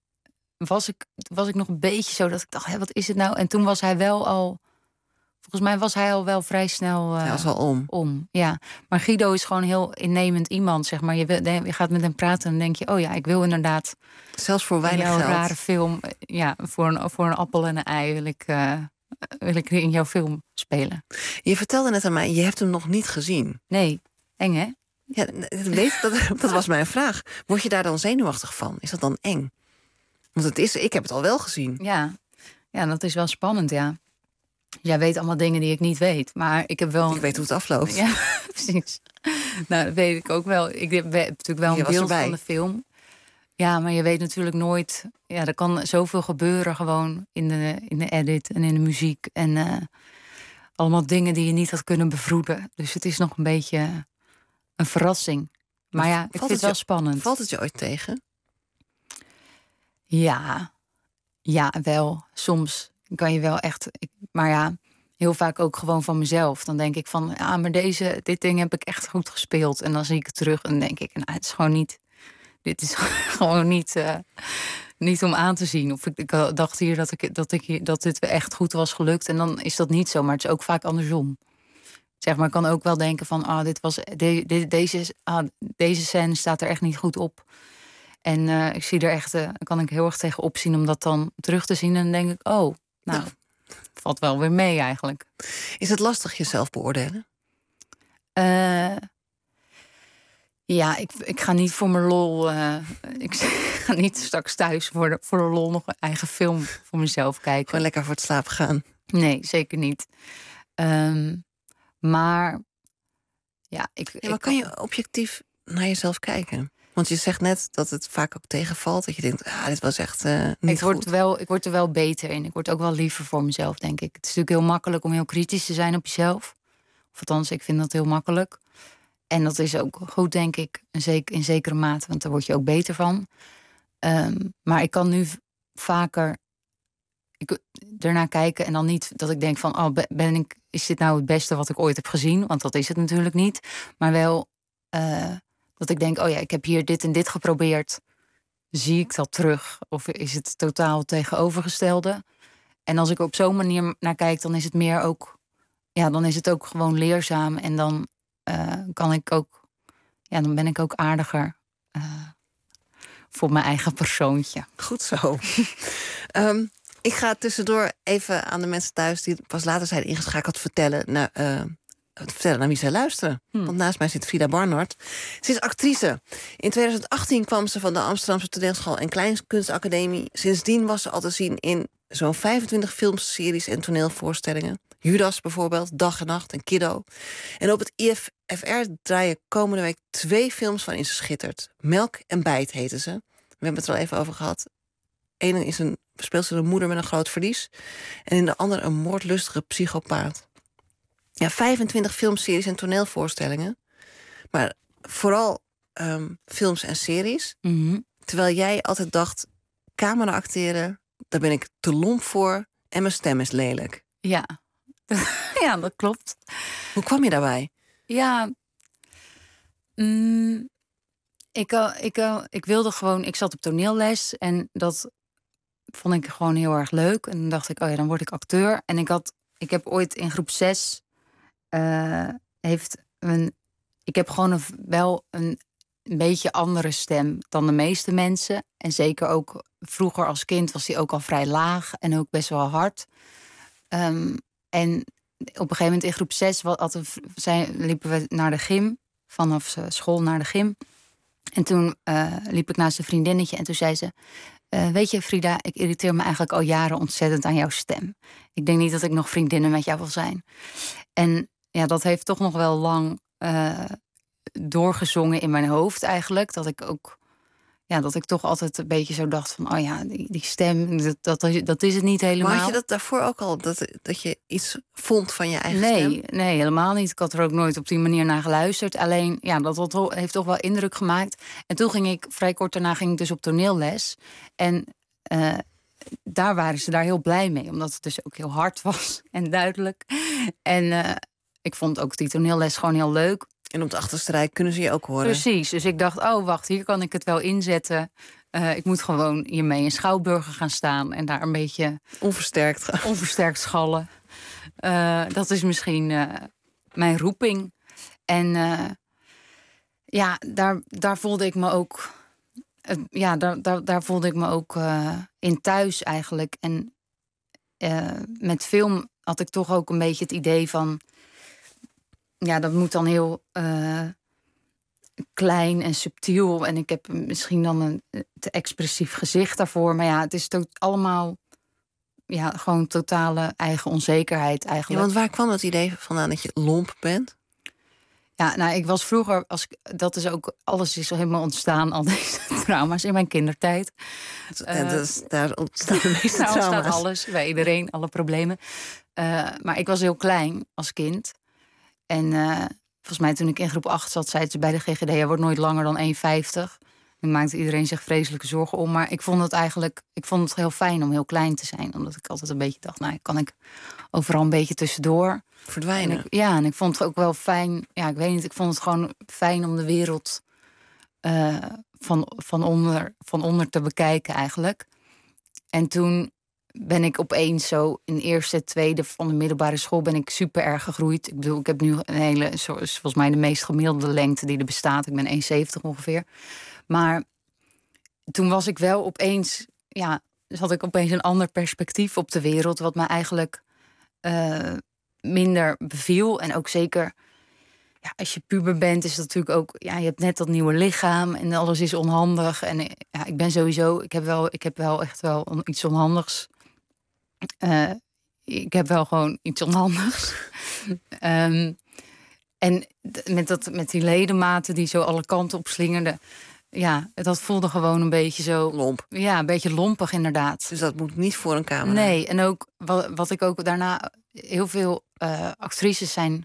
was ik nog een beetje zo dat ik dacht, wat is het nou? En toen was hij wel al, volgens mij was hij al wel vrij snel hij was al om. Ja, maar Guido is gewoon heel innemend iemand, zeg maar. Je gaat met hem praten en dan denk je, oh ja, ik wil inderdaad, zelfs voor weinig jouw geld, rare film, ja, voor een appel en een ei wil ik in jouw film spelen. Je vertelde net aan mij, je hebt hem nog niet gezien. Nee, eng hè? Ja, dat was mijn vraag. Word je daar dan zenuwachtig van? Is dat dan eng? Want ik heb het al wel gezien. Ja, dat is wel spannend, ja. Jij weet allemaal dingen die ik niet weet, maar ik heb wel. Ik weet hoe het afloopt. Ja, precies. Nou, dat weet ik ook wel. Ik heb natuurlijk wel een beeld van de film. Ja, maar je weet natuurlijk nooit. Ja, er kan zoveel gebeuren gewoon in de edit en in de muziek. En allemaal dingen die je niet had kunnen bevroeden. Dus het is nog een beetje een verrassing. Maar ja, ik vind het wel spannend. Valt het je ooit tegen? Ja, wel. Soms kan je wel echt... Maar ja, heel vaak ook gewoon van mezelf. Dan denk ik van, maar dit ding heb ik echt goed gespeeld. En dan zie ik het terug en dan denk ik, het is gewoon niet... Dit is gewoon niet om aan te zien. Of ik dacht hier dat dit echt goed was gelukt. En dan is dat niet zo, maar het is ook vaak andersom. Zeg maar, ik kan ook wel denken van, deze scène staat er echt niet goed op. En ik zie er echt, kan ik heel erg tegen opzien om dat dan terug te zien. En dan denk ik, valt wel weer mee eigenlijk. Is het lastig jezelf beoordelen? Ja, ik ga niet voor mijn lol... ik ga niet straks thuis voor de lol nog een eigen film voor mezelf kijken. Gewoon lekker voor het slapen gaan? Nee, zeker niet. Maar... maar kan je objectief naar jezelf kijken? Want je zegt net dat het vaak ook tegenvalt. Dat je denkt, dit was echt niet goed. Ik word er wel beter in. Ik word ook wel liever voor mezelf, denk ik. Het is natuurlijk heel makkelijk om heel kritisch te zijn op jezelf. Of althans, ik vind dat heel makkelijk. En dat is ook goed, denk ik, in zekere mate. Want daar word je ook beter van. Maar ik kan nu vaker ernaar kijken. En dan niet dat ik denk van, is dit nou het beste wat ik ooit heb gezien? Want dat is het natuurlijk niet. Maar wel dat ik denk, ik heb hier dit en dit geprobeerd. Zie ik dat terug? Of is het totaal tegenovergestelde? En als ik op zo'n manier naar kijk, dan is het meer ook... Ja, dan is het ook gewoon leerzaam. En dan kan ik ook... Ja, dan ben ik ook aardiger voor mijn eigen persoontje. Goed zo. Ik ga tussendoor even aan de mensen thuis die pas later zijn ingeschakeld vertellen naar wie zij luisteren. Want naast mij zit Frida Barnard. Ze is actrice. In 2018 kwam ze van de Amsterdamse Toneelschool en Kleinkunstacademie. Sindsdien was ze al te zien in zo'n 25 films, series en toneelvoorstellingen. Judas bijvoorbeeld, Dag en Nacht en Kiddo. En op het IFFR draaien komende week 2 films waarin ze schittert. Melk en Bijt heten ze. We hebben het er al even over gehad. Eén speelt ze een moeder met een groot verlies. En in de andere een moordlustige psychopaat. Ja, 25 filmseries en toneelvoorstellingen. Maar vooral films en series. Mm-hmm. Terwijl jij altijd dacht, camera acteren, daar ben ik te lomp voor. En mijn stem is lelijk. Ja, ja, dat klopt. Hoe kwam je daarbij? Ja, ik wilde gewoon... Ik zat op toneelles en dat vond ik gewoon heel erg leuk. En dan dacht ik, dan word ik acteur. En ik heb ooit in groep 6... ik heb gewoon wel een beetje andere stem dan de meeste mensen. En zeker ook vroeger als kind was die ook al vrij laag en ook best wel hard. En op een gegeven moment in groep 6 liepen we naar de gym. Vanaf school naar de gym. En toen liep ik naast een vriendinnetje en toen zei ze... weet je, Frida, ik irriteer me eigenlijk al jaren ontzettend aan jouw stem. Ik denk niet dat ik nog vriendinnen met jou wil zijn. En ja, dat heeft toch nog wel lang doorgezongen in mijn hoofd eigenlijk. Dat ik toch altijd een beetje zo dacht van... die stem, dat is het niet helemaal. Maar had je dat daarvoor ook al, dat je iets vond van je eigen stem? Nee, helemaal niet. Ik had er ook nooit op die manier naar geluisterd. Alleen, dat heeft toch wel indruk gemaakt. En toen ging ik, vrij kort daarna, dus op toneelles. En daar waren ze daar heel blij mee. Omdat het dus ook heel hard was en duidelijk. En ik vond ook die toneelles gewoon heel leuk. En op de achterste rij kunnen ze je ook horen. Precies, dus ik dacht, wacht, hier kan ik het wel inzetten. Ik moet gewoon hiermee in Schouwburgen gaan staan... en daar een beetje onversterkt schallen. Dat is misschien mijn roeping. En daar voelde ik me ook... daar voelde ik me ook in thuis eigenlijk. En met film had ik toch ook een beetje het idee van... Ja, dat moet dan heel klein en subtiel. En ik heb misschien dan een te expressief gezicht daarvoor. Maar ja, het is allemaal gewoon totale eigen onzekerheid eigenlijk. Ja, want waar kwam dat idee vandaan dat je lomp bent? Ja, ik was vroeger... Alles is helemaal ontstaan, al deze trauma's in mijn kindertijd. Daar ontstaan de meeste trauma's. Daar ontstaat alles, bij iedereen, alle problemen. Maar ik was heel klein als kind... En volgens mij toen ik in groep 8 zat, zei ze bij de GGD... je wordt nooit langer dan 1,50. Nu maakte iedereen zich vreselijke zorgen om. Maar ik vond het heel fijn om heel klein te zijn. Omdat ik altijd een beetje dacht, nou, kan ik overal een beetje tussendoor Verdwijnen. En ik vond het ook wel fijn. Ja, ik weet niet, ik vond het gewoon fijn om de wereld van onder te bekijken eigenlijk. En toen ben ik opeens zo in eerste, tweede van de middelbare school ben ik super erg gegroeid. Ik bedoel, ik heb nu een hele, volgens mij de meest gemiddelde lengte die er bestaat. Ik ben 1,70 ongeveer. Maar toen was ik wel opeens, had ik opeens een ander perspectief op de wereld, wat me eigenlijk minder beviel. En ook zeker, als je puber bent, is dat natuurlijk ook, je hebt net dat nieuwe lichaam en alles is onhandig. En ik ben sowieso, ik heb wel echt wel iets onhandigs. Ik heb wel gewoon iets onhandigs. En met die ledematen die zo alle kanten op slingerden. Ja, dat voelde gewoon een beetje zo... Lomp. Ja, een beetje lompig inderdaad. Dus dat moet niet voor een camera. Nee, en ook wat ik ook daarna... Heel veel actrices zijn...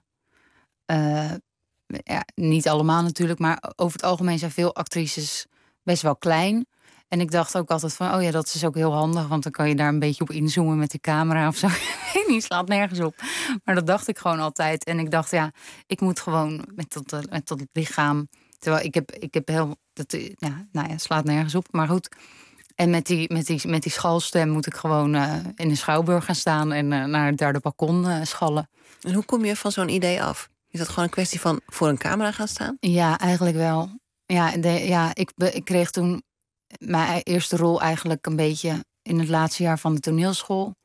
niet allemaal natuurlijk, maar over het algemeen zijn veel actrices best wel klein. En ik dacht ook altijd van, dat is ook heel handig, want dan kan je daar een beetje op inzoomen met die camera of zo. Ik weet niet, slaat nergens op. Maar dat dacht ik gewoon altijd. En ik dacht, ik moet gewoon met dat lichaam. Terwijl ik heb heel, slaat nergens op, maar goed. En met die schalstem moet ik gewoon in de Schouwburg gaan staan en naar het derde balkon schallen. En hoe kom je van zo'n idee af? Is dat gewoon een kwestie van voor een camera gaan staan? Ja, eigenlijk wel. Ik kreeg toen mijn eerste rol eigenlijk een beetje in het laatste jaar van de toneelschool.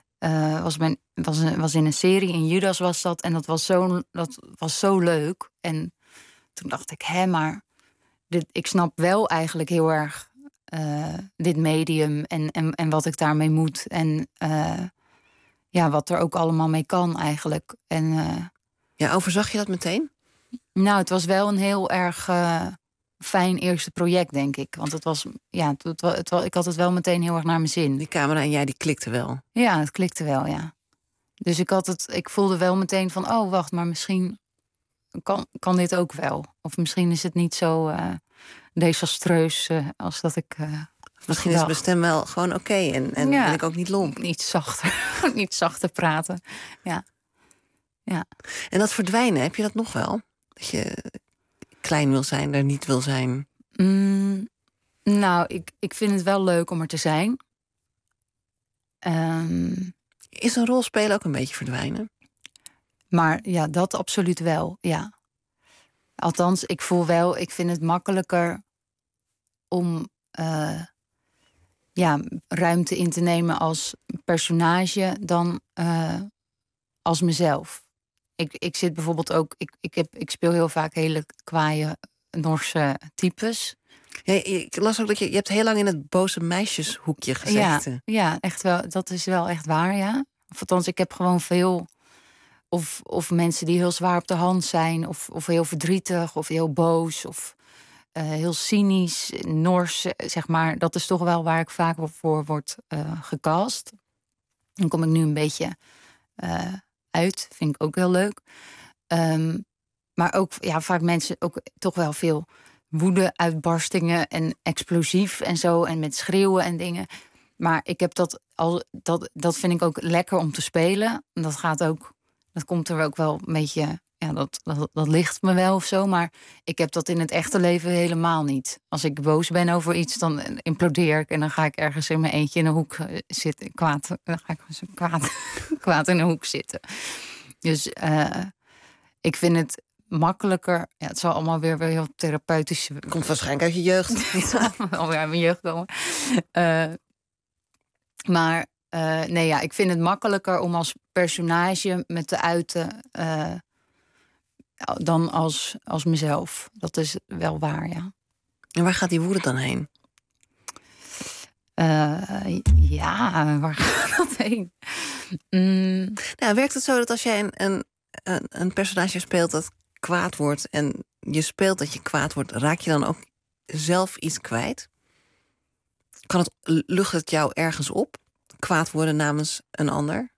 Was in een serie, in Judas was dat. En dat was zo leuk. En toen dacht ik, maar ik snap wel eigenlijk heel erg dit medium en wat ik daarmee moet. En wat er ook allemaal mee kan eigenlijk. En overzag je dat meteen? Nou, het was wel een heel erg fijn eerste project, denk ik. Want het was, ik had het wel meteen heel erg naar mijn zin. Die camera en jij, die klikte wel? Ja, het klikte wel, ja. Dus ik voelde wel meteen van, wacht, maar misschien kan dit ook wel. Of misschien is het niet zo desastreus als dat ik misschien is mijn stem wel gewoon oké en ben ik ook niet lomp. Niet zachter praten, ja. En dat verdwijnen, heb je dat nog wel? Dat je klein wil zijn, er niet wil zijn? Nou, ik vind het wel leuk om er te zijn. Is een rolspelen ook een beetje verdwijnen? Maar dat absoluut wel, ja. Althans, ik vind het makkelijker om ruimte in te nemen als personage dan als mezelf. Ik zit bijvoorbeeld ook... Ik speel heel vaak hele kwaaie Norse types. Ja, ik las ook dat je hebt heel lang in het boze meisjeshoekje gezeten. Ja, echt wel. Dat is wel echt waar, ja. Of althans, ik heb gewoon veel... Of mensen die heel zwaar op de hand zijn. Of heel verdrietig, of heel boos. Of heel cynisch, Nors, zeg maar. Dat is toch wel waar ik vaak voor word gecast. Dan kom ik nu een beetje uit. Vind ik ook heel leuk. Maar ook vaak mensen ook toch wel veel woede-uitbarstingen en explosief en zo. En met schreeuwen en dingen. Maar ik heb dat vind ik ook lekker om te spelen. En dat komt er ook wel een beetje... Ja, dat ligt me wel of zo. Maar ik heb dat in het echte leven helemaal niet. Als ik boos ben over iets, dan implodeer ik. En dan ga ik ergens in mijn eentje in een hoek zitten. Dan ga ik kwaad in een hoek zitten. Dus ik vind het makkelijker... Ja, het zal allemaal weer heel therapeutisch... Komt waarschijnlijk uit je jeugd. Het zal alweer uit mijn jeugd komen. Maar... ik vind het makkelijker om als personage me te uiten dan als mezelf. Dat is wel waar, ja. En waar gaat die woede dan heen? Waar gaat dat heen? Werkt het zo dat als jij een personage speelt dat kwaad wordt... en je speelt dat je kwaad wordt, raak je dan ook zelf iets kwijt? Lucht het jou ergens op? Kwaad worden namens een ander?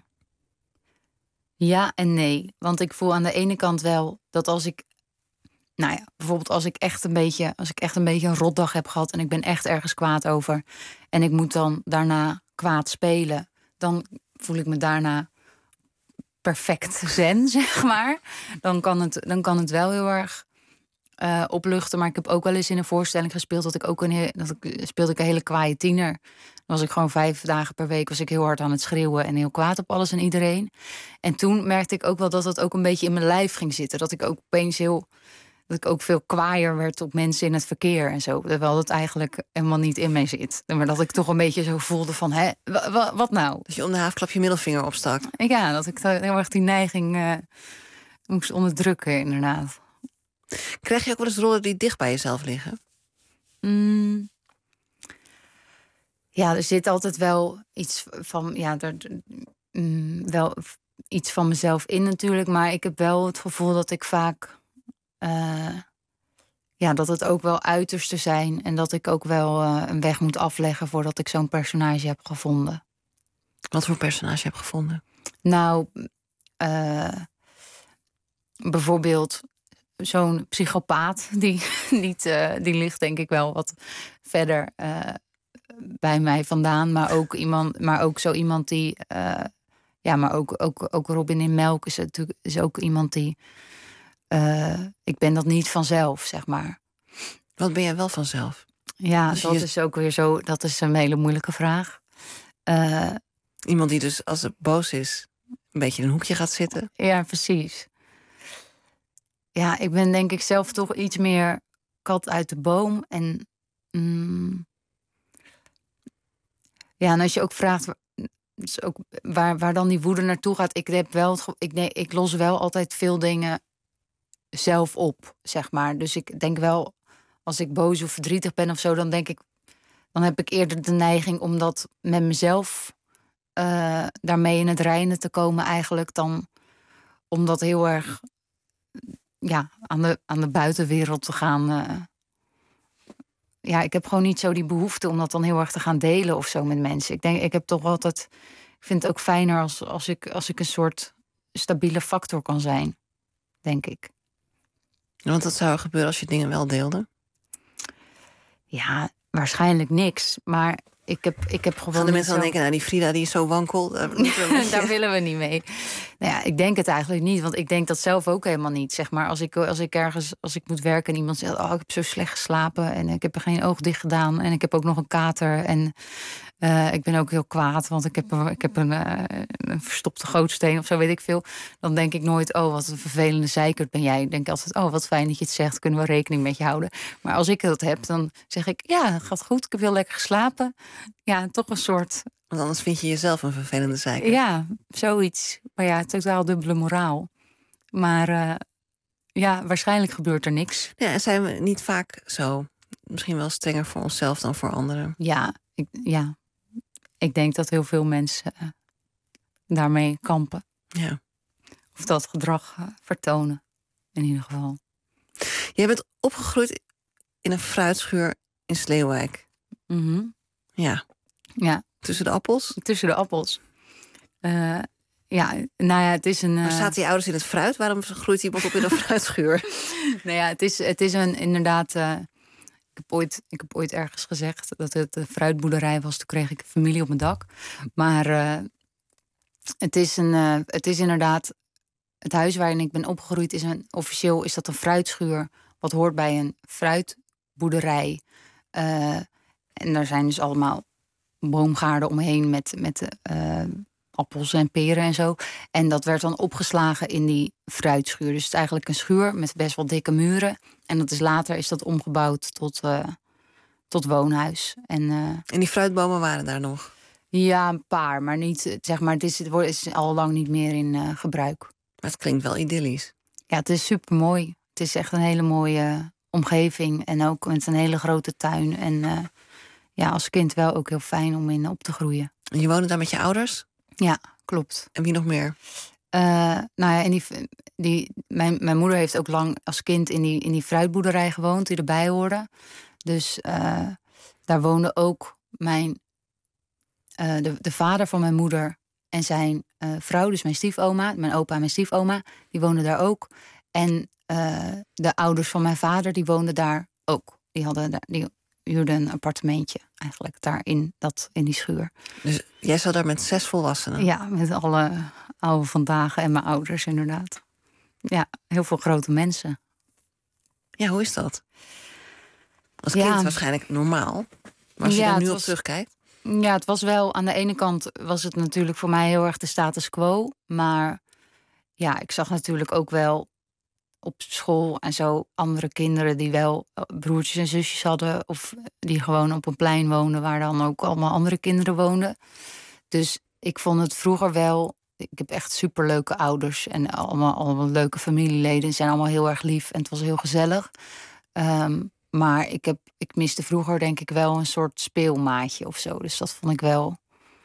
Ja en nee. Want ik voel aan de ene kant wel dat als ik Nou ja, bijvoorbeeld als ik echt een beetje een rotdag heb gehad en ik ben echt ergens kwaad over en ik moet dan daarna kwaad spelen, dan voel ik me daarna perfect zen, zeg maar. Dan kan het wel heel erg opluchten. Maar ik heb ook wel eens in een voorstelling gespeeld speelde ik een hele kwaaie tiener. Dan was ik gewoon 5 dagen per week was ik heel hard aan het schreeuwen en heel kwaad op alles en iedereen. En toen merkte ik ook wel dat het ook een beetje in mijn lijf ging zitten. Dat ik ook opeens dat ik ook veel kwaaier werd op mensen in het verkeer en zo. Terwijl dat eigenlijk helemaal niet in mij zit. Maar dat ik toch een beetje zo voelde van, wat nou? Dat je om de haafklap je middelvinger opstak. Ja, dat ik heel erg die neiging moest onderdrukken, inderdaad. Krijg je ook wel eens rollen die dicht bij jezelf liggen? Ja, er zit altijd wel iets van... wel iets van mezelf in natuurlijk. Maar ik heb wel het gevoel dat ik vaak... dat het ook wel uitersten zijn. En dat ik ook wel een weg moet afleggen voordat ik zo'n personage heb gevonden. Wat voor personage heb je gevonden? Nou, bijvoorbeeld zo'n psychopaat. Die ligt denk ik wel wat verder bij mij vandaan. Maar ook zo iemand die... maar ook Robin in Melk is ook iemand die... ik ben dat niet vanzelf, zeg maar. Wat ben jij wel vanzelf? Ja, dus is ook weer zo. Dat is een hele moeilijke vraag. Iemand die dus als het boos is een beetje in een hoekje gaat zitten? Ja, precies. Ja, ik ben denk ik zelf toch iets meer kat uit de boom. En en als je ook vraagt dus ook waar dan die woede naartoe gaat, ik los wel altijd veel dingen zelf op, zeg maar. Dus ik denk wel, als ik boos of verdrietig ben of zo, dan heb ik eerder de neiging om dat met mezelf daarmee in het reinen te komen eigenlijk, dan om dat heel erg aan de buitenwereld te gaan. Ik heb gewoon niet zo die behoefte om dat dan heel erg te gaan delen of zo met mensen. Ik heb toch altijd... Ik vind het ook fijner als ik een soort stabiele factor kan zijn, denk ik. Want wat zou er gebeuren als je dingen wel deelde? Ja, waarschijnlijk niks. Maar ik heb gewoon... Gaan de mensen dan denken, die Frida die is zo wankel. Daar willen we niet mee. Nou ja, ik denk het eigenlijk niet. Want ik denk dat zelf ook helemaal niet. Zeg maar, als ik moet werken en iemand zegt... ik heb zo slecht geslapen en ik heb er geen oog dicht gedaan... en ik heb ook nog een kater en ik ben ook heel kwaad... want ik heb een verstopte gootsteen of zo, weet ik veel. Dan denk ik nooit, wat een vervelende zeikert ben jij. Ik denk altijd, wat fijn dat je het zegt, kunnen we rekening met je houden. Maar als ik dat heb, dan zeg ik... ja, gaat goed, ik heb heel lekker geslapen. Ja, toch een soort... Want anders vind je jezelf een vervelende zeikert. Ja, zoiets. Maar ja, totaal dubbele moraal. Maar waarschijnlijk gebeurt er niks. Ja, en zijn we niet vaak zo? Misschien wel strenger voor onszelf dan voor anderen. Ja, ik denk dat heel veel mensen daarmee kampen. Ja. Of dat gedrag vertonen, in ieder geval. Jij bent opgegroeid in een fruitschuur in Sleeuwijk. Mm-hmm. Ja. Tussen de appels? Tussen de appels. Het is een... Maar zaten je ouders in het fruit? Waarom groeit iemand op in een fruitschuur? Het is inderdaad... Ik heb ooit ergens gezegd dat het een fruitboerderij was. Toen kreeg ik familie op mijn dak. Maar het is inderdaad... Het huis waarin ik ben opgegroeid officieel is dat een fruitschuur. Wat hoort bij een fruitboerderij. En daar zijn dus allemaal boomgaarden omheen met appels en peren en zo. En dat werd dan opgeslagen in die fruitschuur. Dus het is eigenlijk een schuur met best wel dikke muren. En later is dat omgebouwd tot woonhuis. En die fruitbomen waren daar nog? Ja, een paar, maar niet, zeg maar, het is al lang niet meer in gebruik. Maar het klinkt wel idyllisch. Ja, het is supermooi. Het is echt een hele mooie omgeving. En ook met een hele grote tuin. En als kind wel ook heel fijn om in op te groeien. En je woonde daar met je ouders? Ja, klopt. En wie nog meer? Mijn moeder heeft ook lang als kind in die fruitboerderij gewoond, die erbij hoorde. Dus daar woonde ook de vader van mijn moeder en zijn vrouw, dus mijn stiefoma, mijn opa en mijn stiefoma, die woonden daar ook. En de ouders van mijn vader, die woonden daar ook. Die huurden een appartementje eigenlijk daar in die schuur. Dus jij zat daar met 6 volwassenen? Ja, met alle oude vandaag en mijn ouders inderdaad. Ja, heel veel grote mensen. Ja, hoe is dat? Als kind waarschijnlijk normaal. Maar als je daar nu op terugkijkt? Ja, het was wel... Aan de ene kant was het natuurlijk voor mij heel erg de status quo. Maar ja, ik zag natuurlijk ook wel op school en zo andere kinderen die wel broertjes en zusjes hadden. Of die gewoon op een plein woonden waar dan ook allemaal andere kinderen woonden. Dus ik vond het vroeger wel... Ik heb echt superleuke ouders en allemaal leuke familieleden. Ze zijn allemaal heel erg lief en het was heel gezellig. Maar ik miste vroeger denk ik wel een soort speelmaatje of zo. Dus dat vond ik wel...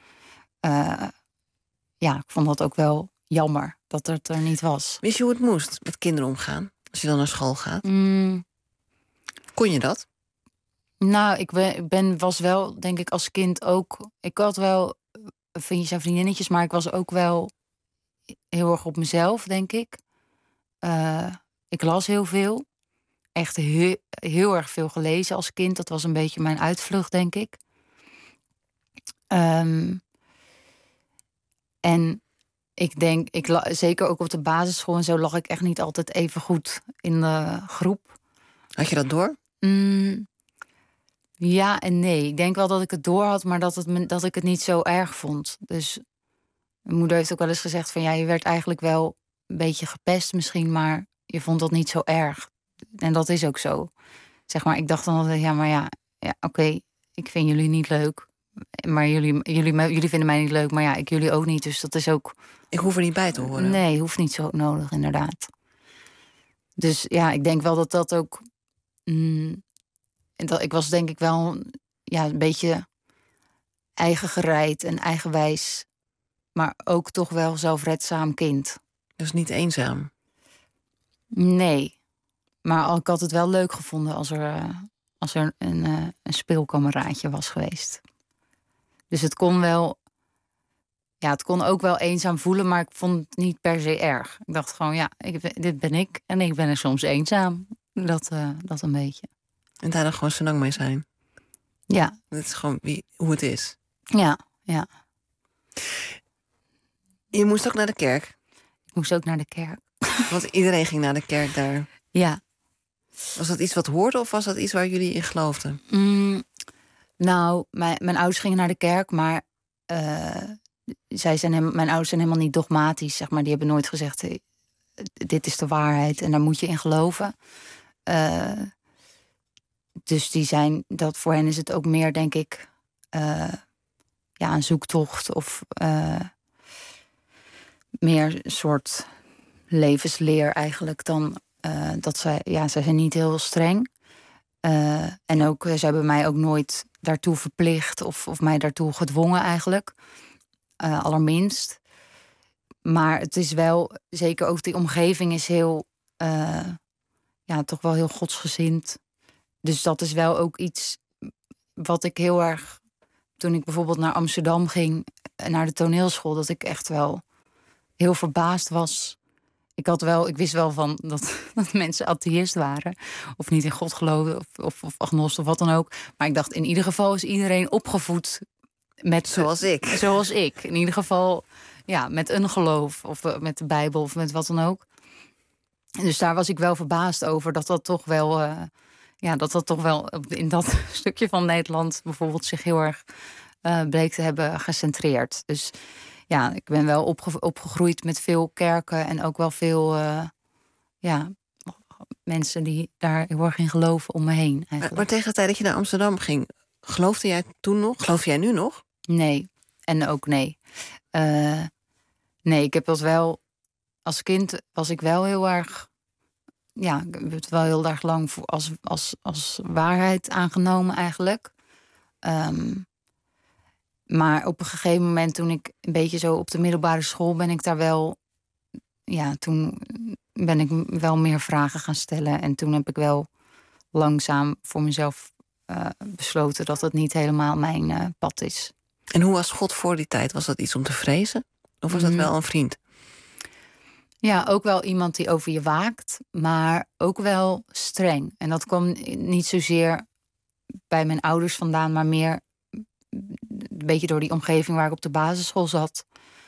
ik vond dat ook wel jammer dat het er niet was. Wist je hoe het moest met kinderen omgaan? Als je dan naar school gaat? Kon je dat? Nou, ik was wel, denk ik, als kind ook... Ik had wel vriendjes en vriendinnetjes, maar ik was ook wel heel erg op mezelf, denk ik. Ik las heel veel. Echt heel erg veel gelezen als kind. Dat was een beetje mijn uitvlucht, denk ik. En ik denk, zeker ook op de basisschool en zo... lag ik echt niet altijd even goed in de groep. Had je dat door? Ja en nee. Ik denk wel dat ik het door had, maar dat ik het niet zo erg vond. Dus mijn moeder heeft ook wel eens gezegd van... je werd eigenlijk wel een beetje gepest misschien... maar je vond dat niet zo erg. En dat is ook zo. Zeg maar, ik dacht dan altijd, oké, ik vind jullie niet leuk. Maar jullie vinden mij niet leuk, maar ja, ik jullie ook niet. Dus dat is ook... Ik hoef er niet bij te horen. Nee, hoeft niet zo nodig, inderdaad. Dus ja, ik denk wel dat ook... ik was denk ik wel een beetje eigengereid en eigenwijs. Maar ook toch wel zelfredzaam kind. Dus niet eenzaam? Nee. Maar ik had het wel leuk gevonden als er een speelkameraadje was geweest. Dus het kon wel... Ja, het kon ook wel eenzaam voelen, maar ik vond het niet per se erg. Ik dacht gewoon, dit ben ik. En ik ben er soms eenzaam. Dat een beetje. En daar dan gewoon senang mee zijn? Ja. Dat is gewoon hoe het is? Ja. Je moest ook naar de kerk? Ik moest ook naar de kerk. Want iedereen ging naar de kerk daar. Ja. Was dat iets wat hoorde of was dat iets waar jullie in geloofden? Nou, mijn ouders gingen naar de kerk, maar mijn ouders zijn helemaal niet dogmatisch, zeg maar. Die hebben nooit gezegd, dit is de waarheid en daar moet je in geloven. Dus voor hen is het ook meer, denk ik, een zoektocht of meer een soort levensleer eigenlijk dan dat zij zijn niet heel streng. En ook, ze hebben mij ook nooit daartoe verplicht of mij daartoe gedwongen eigenlijk. Allerminst. Maar het is wel, zeker ook die omgeving is heel, toch wel heel godsgezind. Dus dat is wel ook iets wat ik heel erg, toen ik bijvoorbeeld naar Amsterdam ging, naar de toneelschool, dat ik echt wel heel verbaasd was. Ik wist wel van dat mensen atheïst waren. Of niet in God geloofden. Of agnost of wat dan ook. Maar ik dacht, in ieder geval is iedereen opgevoed met... Zoals ik. Zoals ik. In ieder geval, met een geloof. Of met de Bijbel of met wat dan ook. Dus daar was ik wel verbaasd over. Dat toch wel in dat stukje van Nederland bijvoorbeeld zich heel erg bleek te hebben gecentreerd. Dus... Ja, ik ben wel opgegroeid met veel kerken en ook wel veel mensen die daar heel erg in geloven om me heen. Maar tegen de tijd dat je naar Amsterdam ging, geloofde jij toen nog? Geloof jij nu nog? Nee, en ook nee. Nee, ik heb dat wel... Als kind was ik wel heel erg... Ja, ik heb het wel heel erg lang als waarheid aangenomen eigenlijk. Maar op een gegeven moment, toen ik een beetje zo op de middelbare school, ben ik daar wel... Ja, toen ben ik wel meer vragen gaan stellen. En toen heb ik wel langzaam voor mezelf besloten dat het niet helemaal mijn pad is. En hoe was God voor die tijd? Was dat iets om te vrezen? Of was dat wel een vriend? Ja, ook wel iemand die over je waakt, maar ook wel streng. En dat kwam niet zozeer bij mijn ouders vandaan, maar meer een beetje door die omgeving waar ik op de basisschool zat.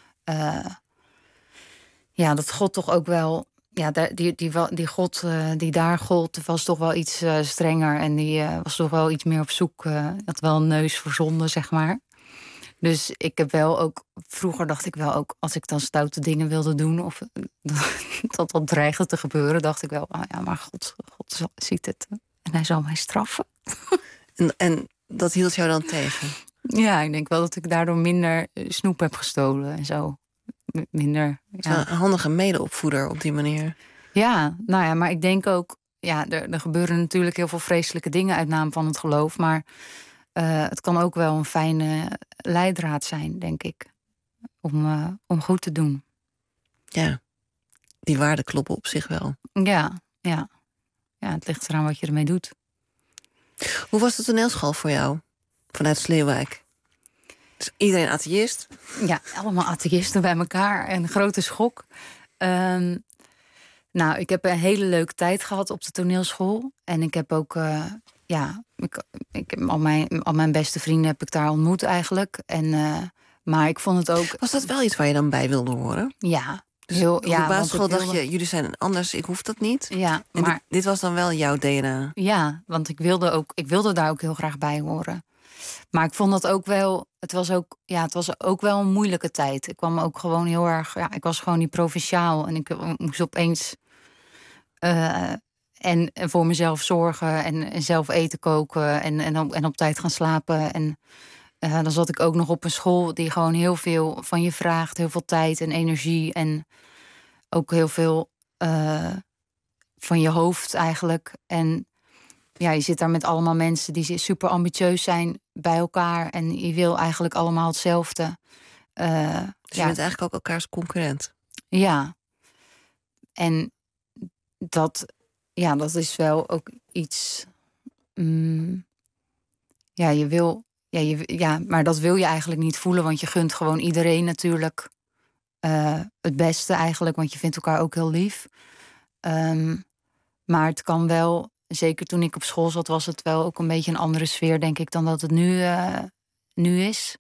Dat God toch ook wel... Ja, die God die daar gold, was toch wel iets strenger. En die was toch wel iets meer op zoek. Had wel een neus voor zonde, zeg maar. Dus ik heb wel ook... Vroeger dacht ik wel ook, als ik dan stoute dingen wilde doen... of dat dreigde te gebeuren, dacht ik wel... maar God ziet het en hij zal mij straffen. En dat hield jou dan tegen? Ja, ik denk wel dat ik daardoor minder snoep heb gestolen en zo. Minder. Ja. Een handige medeopvoeder op die manier. Ja, maar ik denk ook... Ja, er gebeuren natuurlijk heel veel vreselijke dingen uit naam van het geloof... maar het kan ook wel een fijne leidraad zijn, denk ik. Om goed te doen. Ja, die waarden kloppen op zich wel. Ja, het ligt eraan wat je ermee doet. Hoe was de toneelschool voor jou? Vanuit Sleeuwijk? Dus iedereen atheïst? Ja, allemaal atheïsten bij elkaar. Een grote schok. Ik heb een hele leuke tijd gehad op de toneelschool. En ik heb ook... ik heb al mijn beste vrienden heb ik daar ontmoet eigenlijk. Maar ik vond het ook... Was dat wel iets waar je dan bij wilde horen? Ja. Dus op de basisschool dacht je, jullie zijn anders, ik hoef dat niet. Ja, maar dit was dan wel jouw DNA. Ja, want ik wilde daar ook heel graag bij horen. Maar ik vond dat ook wel... Het was ook wel een moeilijke tijd. Ik kwam ook gewoon heel erg... Ja, ik was gewoon niet provinciaal. En ik moest opeens... En voor mezelf zorgen en zelf eten koken en op tijd gaan slapen. En dan zat ik ook nog op een school die gewoon heel veel van je vraagt. Heel veel tijd en energie en ook heel veel van je hoofd eigenlijk. En ja, je zit daar met allemaal mensen die super ambitieus zijn bij elkaar. En je wil eigenlijk allemaal hetzelfde. Dus je bent eigenlijk ook elkaars concurrent. Ja. En dat is wel ook iets... maar dat wil je eigenlijk niet voelen. Want je gunt gewoon iedereen natuurlijk het beste eigenlijk. Want je vindt elkaar ook heel lief. Maar het kan wel... Zeker toen ik op school zat, was het wel ook een beetje een andere sfeer, denk ik, dan dat het nu is.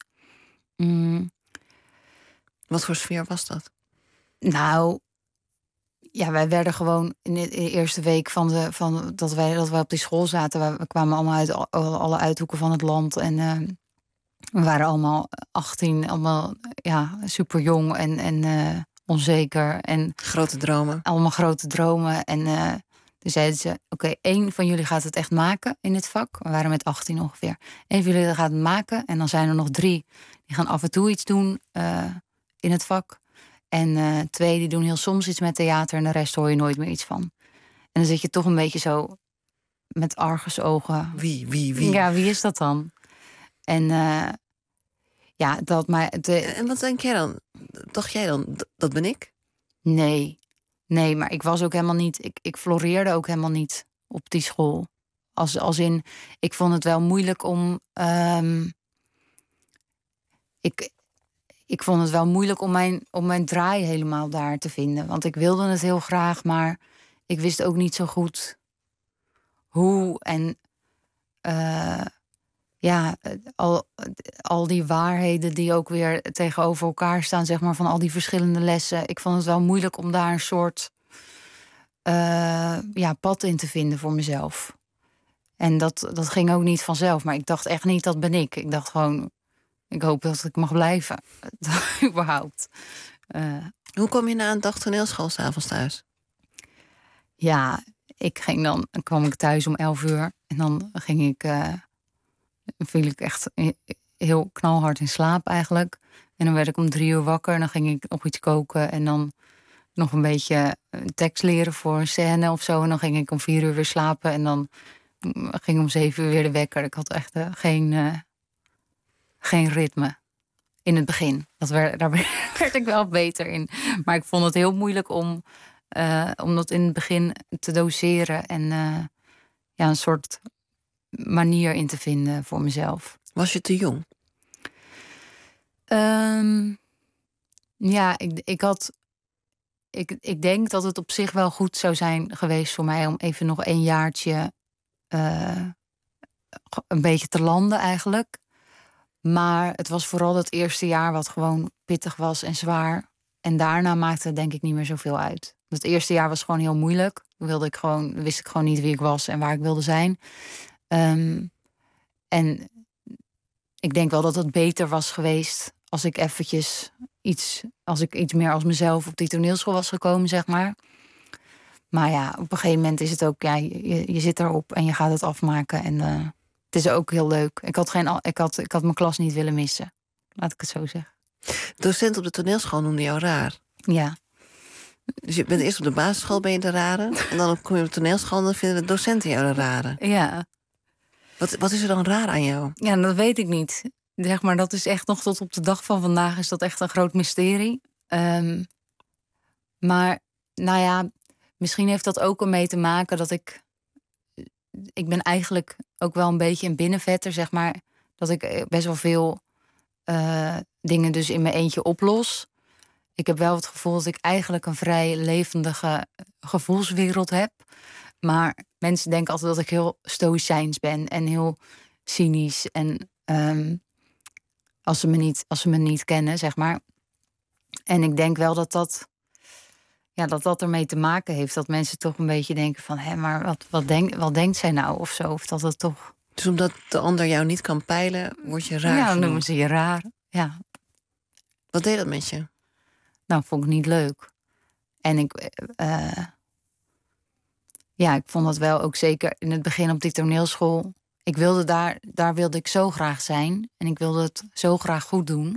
Wat voor sfeer was dat? Nou... Ja, wij werden gewoon in de eerste week dat wij op die school zaten. We kwamen allemaal uit alle uithoeken van het land. En we waren allemaal 18, allemaal super jong en onzeker. En grote dromen. Allemaal grote dromen. En toen zeiden ze, oké, 1 van jullie gaat het echt maken in dit vak. We waren met 18 ongeveer. 1 van jullie gaat het maken. En dan zijn er nog 3 die gaan af en toe iets doen in het vak. En 2 die doen heel soms iets met theater en de rest hoor je nooit meer iets van. En dan zit je toch een beetje zo met argusogen. Wie? Ja, wie is dat dan? En En wat denk jij dan? Dacht jij dan, dat ben ik? Nee, maar ik was ook helemaal niet... Ik floreerde ook helemaal niet op die school. Als in, ik vond het wel moeilijk om... Ik vond het wel moeilijk om mijn draai helemaal daar te vinden. Want ik wilde het heel graag, maar ik wist ook niet zo goed hoe. En al die waarheden die ook weer tegenover elkaar staan, zeg maar, van al die verschillende lessen. Ik vond het wel moeilijk om daar een soort pad in te vinden voor mezelf. En dat ging ook niet vanzelf. Maar ik dacht echt niet, dat ben ik. Ik dacht gewoon... Ik hoop dat ik mag blijven, überhaupt. Hoe kom je na een dag toneelschool 's avonds thuis? Ja, dan kwam ik thuis om 11 uur. En dan viel ik echt heel knalhard in slaap eigenlijk. En dan werd ik om 3 uur wakker. En dan ging ik nog iets koken. En dan nog een beetje tekst leren voor een scène of zo. En dan ging ik om 4 uur weer slapen. En dan ging om 7 uur weer de wekker. Ik had echt geen ritme in het begin. Daar werd ik wel beter in. Maar ik vond het heel moeilijk om dat in het begin te doseren. En een soort manier in te vinden voor mezelf. Was je te jong? Ik had... ik denk dat het op zich wel goed zou zijn geweest voor mij om even nog 1 jaartje een beetje te landen eigenlijk. Maar het was vooral dat eerste jaar wat gewoon pittig was en zwaar. En daarna maakte het denk ik niet meer zoveel uit. Het eerste jaar was gewoon heel moeilijk. Toen wist ik gewoon niet wie ik was en waar ik wilde zijn. En ik denk wel dat het beter was geweest als ik als ik iets meer als mezelf op die toneelschool was gekomen, zeg maar. Maar ja, op een gegeven moment is het ook, ja, je zit erop en je gaat het afmaken. En het is ook heel leuk. Ik had mijn klas niet willen missen. Laat ik het zo zeggen. Docent op de toneelschool noemde jou raar. Ja. Dus je bent eerst op de basisschool ben je de rare. En dan kom je op de toneelschool en dan vinden de docenten jou de rare. Ja. Wat is er dan raar aan jou? Ja, dat weet ik niet. Zeg maar, dat is echt nog tot op de dag van vandaag is dat echt een groot mysterie. Maar, nou ja, misschien heeft dat ook ermee te maken dat ik ben eigenlijk ook wel een beetje een binnenvetter, zeg maar. Dat ik best wel veel dingen dus in mijn eentje oplos. Ik heb wel het gevoel dat ik eigenlijk een vrij levendige gevoelswereld heb. Maar mensen denken altijd dat ik heel stoïcijns ben en heel cynisch. En als ze me niet kennen, zeg maar. En ik denk wel dat ermee te maken heeft. Dat mensen toch een beetje denken van, hé, maar wat denkt zij nou of zo? Of dat het toch. Dus omdat de ander jou niet kan peilen, word je raar. Ja, dan noemen ze je raar. Ja. Wat deed dat met je? Nou, vond ik niet leuk. En ik vond dat wel ook zeker in het begin op die toneelschool. Ik wilde daar wilde ik zo graag zijn. En ik wilde het zo graag goed doen.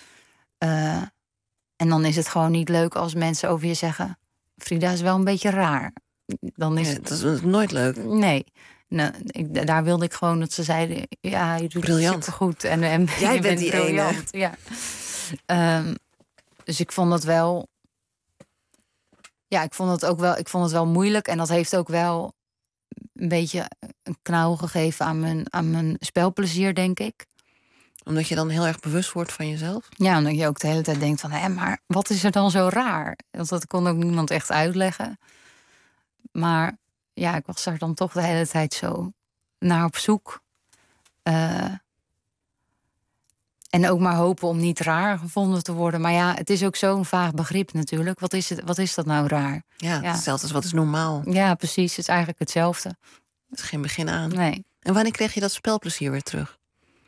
En dan is het gewoon niet leuk als mensen over je zeggen, Frida is wel een beetje raar. Dan is dat is nooit leuk. Nee. Nou, daar wilde ik gewoon dat ze zeiden, ja, je doet het supergoed. En jij je bent die briljant. ene. Ja. Dus ik vond het wel. Ja, ik vond het wel moeilijk. En dat heeft ook wel een beetje een knauw gegeven aan mijn spelplezier, denk ik. Omdat je dan heel erg bewust wordt van jezelf? Ja, omdat je ook de hele tijd denkt van, maar wat is er dan zo raar? Want dat kon ook niemand echt uitleggen. Maar ja, ik was daar dan toch de hele tijd zo naar op zoek. En ook maar hopen om niet raar gevonden te worden. Maar ja, het is ook zo'n vaag begrip natuurlijk. Wat is dat nou raar? Ja, hetzelfde als wat is normaal. Ja, precies. Het is eigenlijk hetzelfde. Het is geen begin aan. Nee. En wanneer kreeg je dat spelplezier weer terug?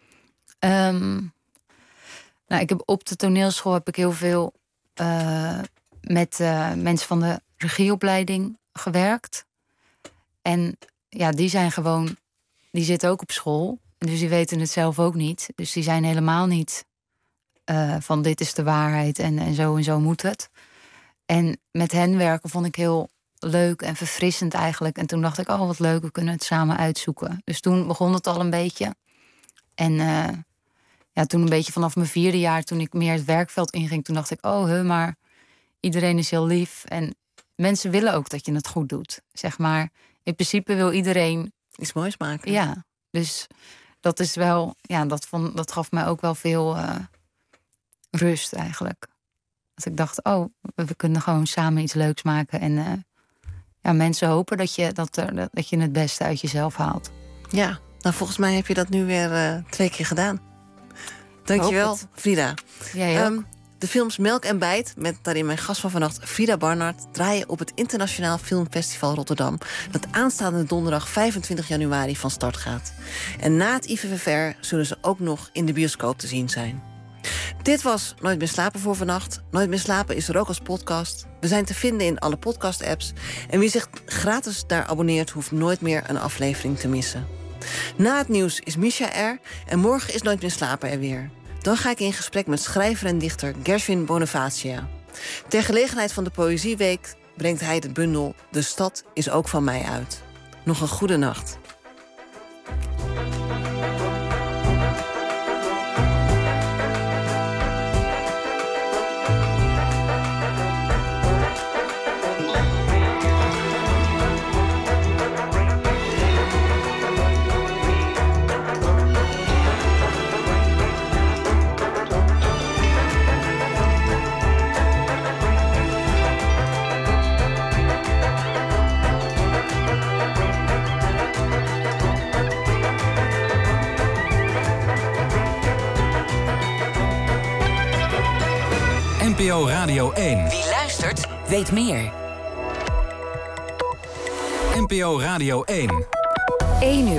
Ik heb op de toneelschool heb ik heel veel met mensen van de regieopleiding gewerkt. En ja, die zitten ook op school. Dus die weten het zelf ook niet. Dus die zijn helemaal niet van dit is de waarheid en zo moet het. En met hen werken vond ik heel leuk en verfrissend eigenlijk. En toen dacht ik, wat leuk, we kunnen het samen uitzoeken. Dus toen begon het al een beetje. En toen een beetje vanaf mijn 4e jaar, toen ik meer het werkveld inging, toen dacht ik, maar iedereen is heel lief. En mensen willen ook dat je het goed doet, zeg maar. In principe wil iedereen iets moois maken. Ja, dus dat is wel, dat gaf mij ook wel veel rust eigenlijk. Dat ik dacht, we kunnen gewoon samen iets leuks maken. En mensen hopen dat je het beste uit jezelf haalt. Ja, nou volgens mij heb je dat nu weer 2 keer gedaan. Dankjewel, Frida. Jij ook. De films Melk en Bijt, met daarin mijn gast van vannacht Frida Barnard, draaien op het Internationaal Filmfestival Rotterdam, dat aanstaande donderdag 25 januari van start gaat. En na het IVVR zullen ze ook nog in de bioscoop te zien zijn. Dit was Nooit meer slapen voor vannacht. Nooit meer slapen is er ook als podcast. We zijn te vinden in alle podcast-apps. En wie zich gratis daar abonneert, hoeft nooit meer een aflevering te missen. Na het nieuws is Misha er en morgen is Nooit meer slapen er weer. Dan ga ik in gesprek met schrijver en dichter Gershwin Bonifacia. Ter gelegenheid van de Poëzieweek brengt hij de bundel De Stad is ook van mij uit. Nog een goede nacht. NPO Radio 1. Wie luistert, weet meer. NPO Radio 1. 1 uur.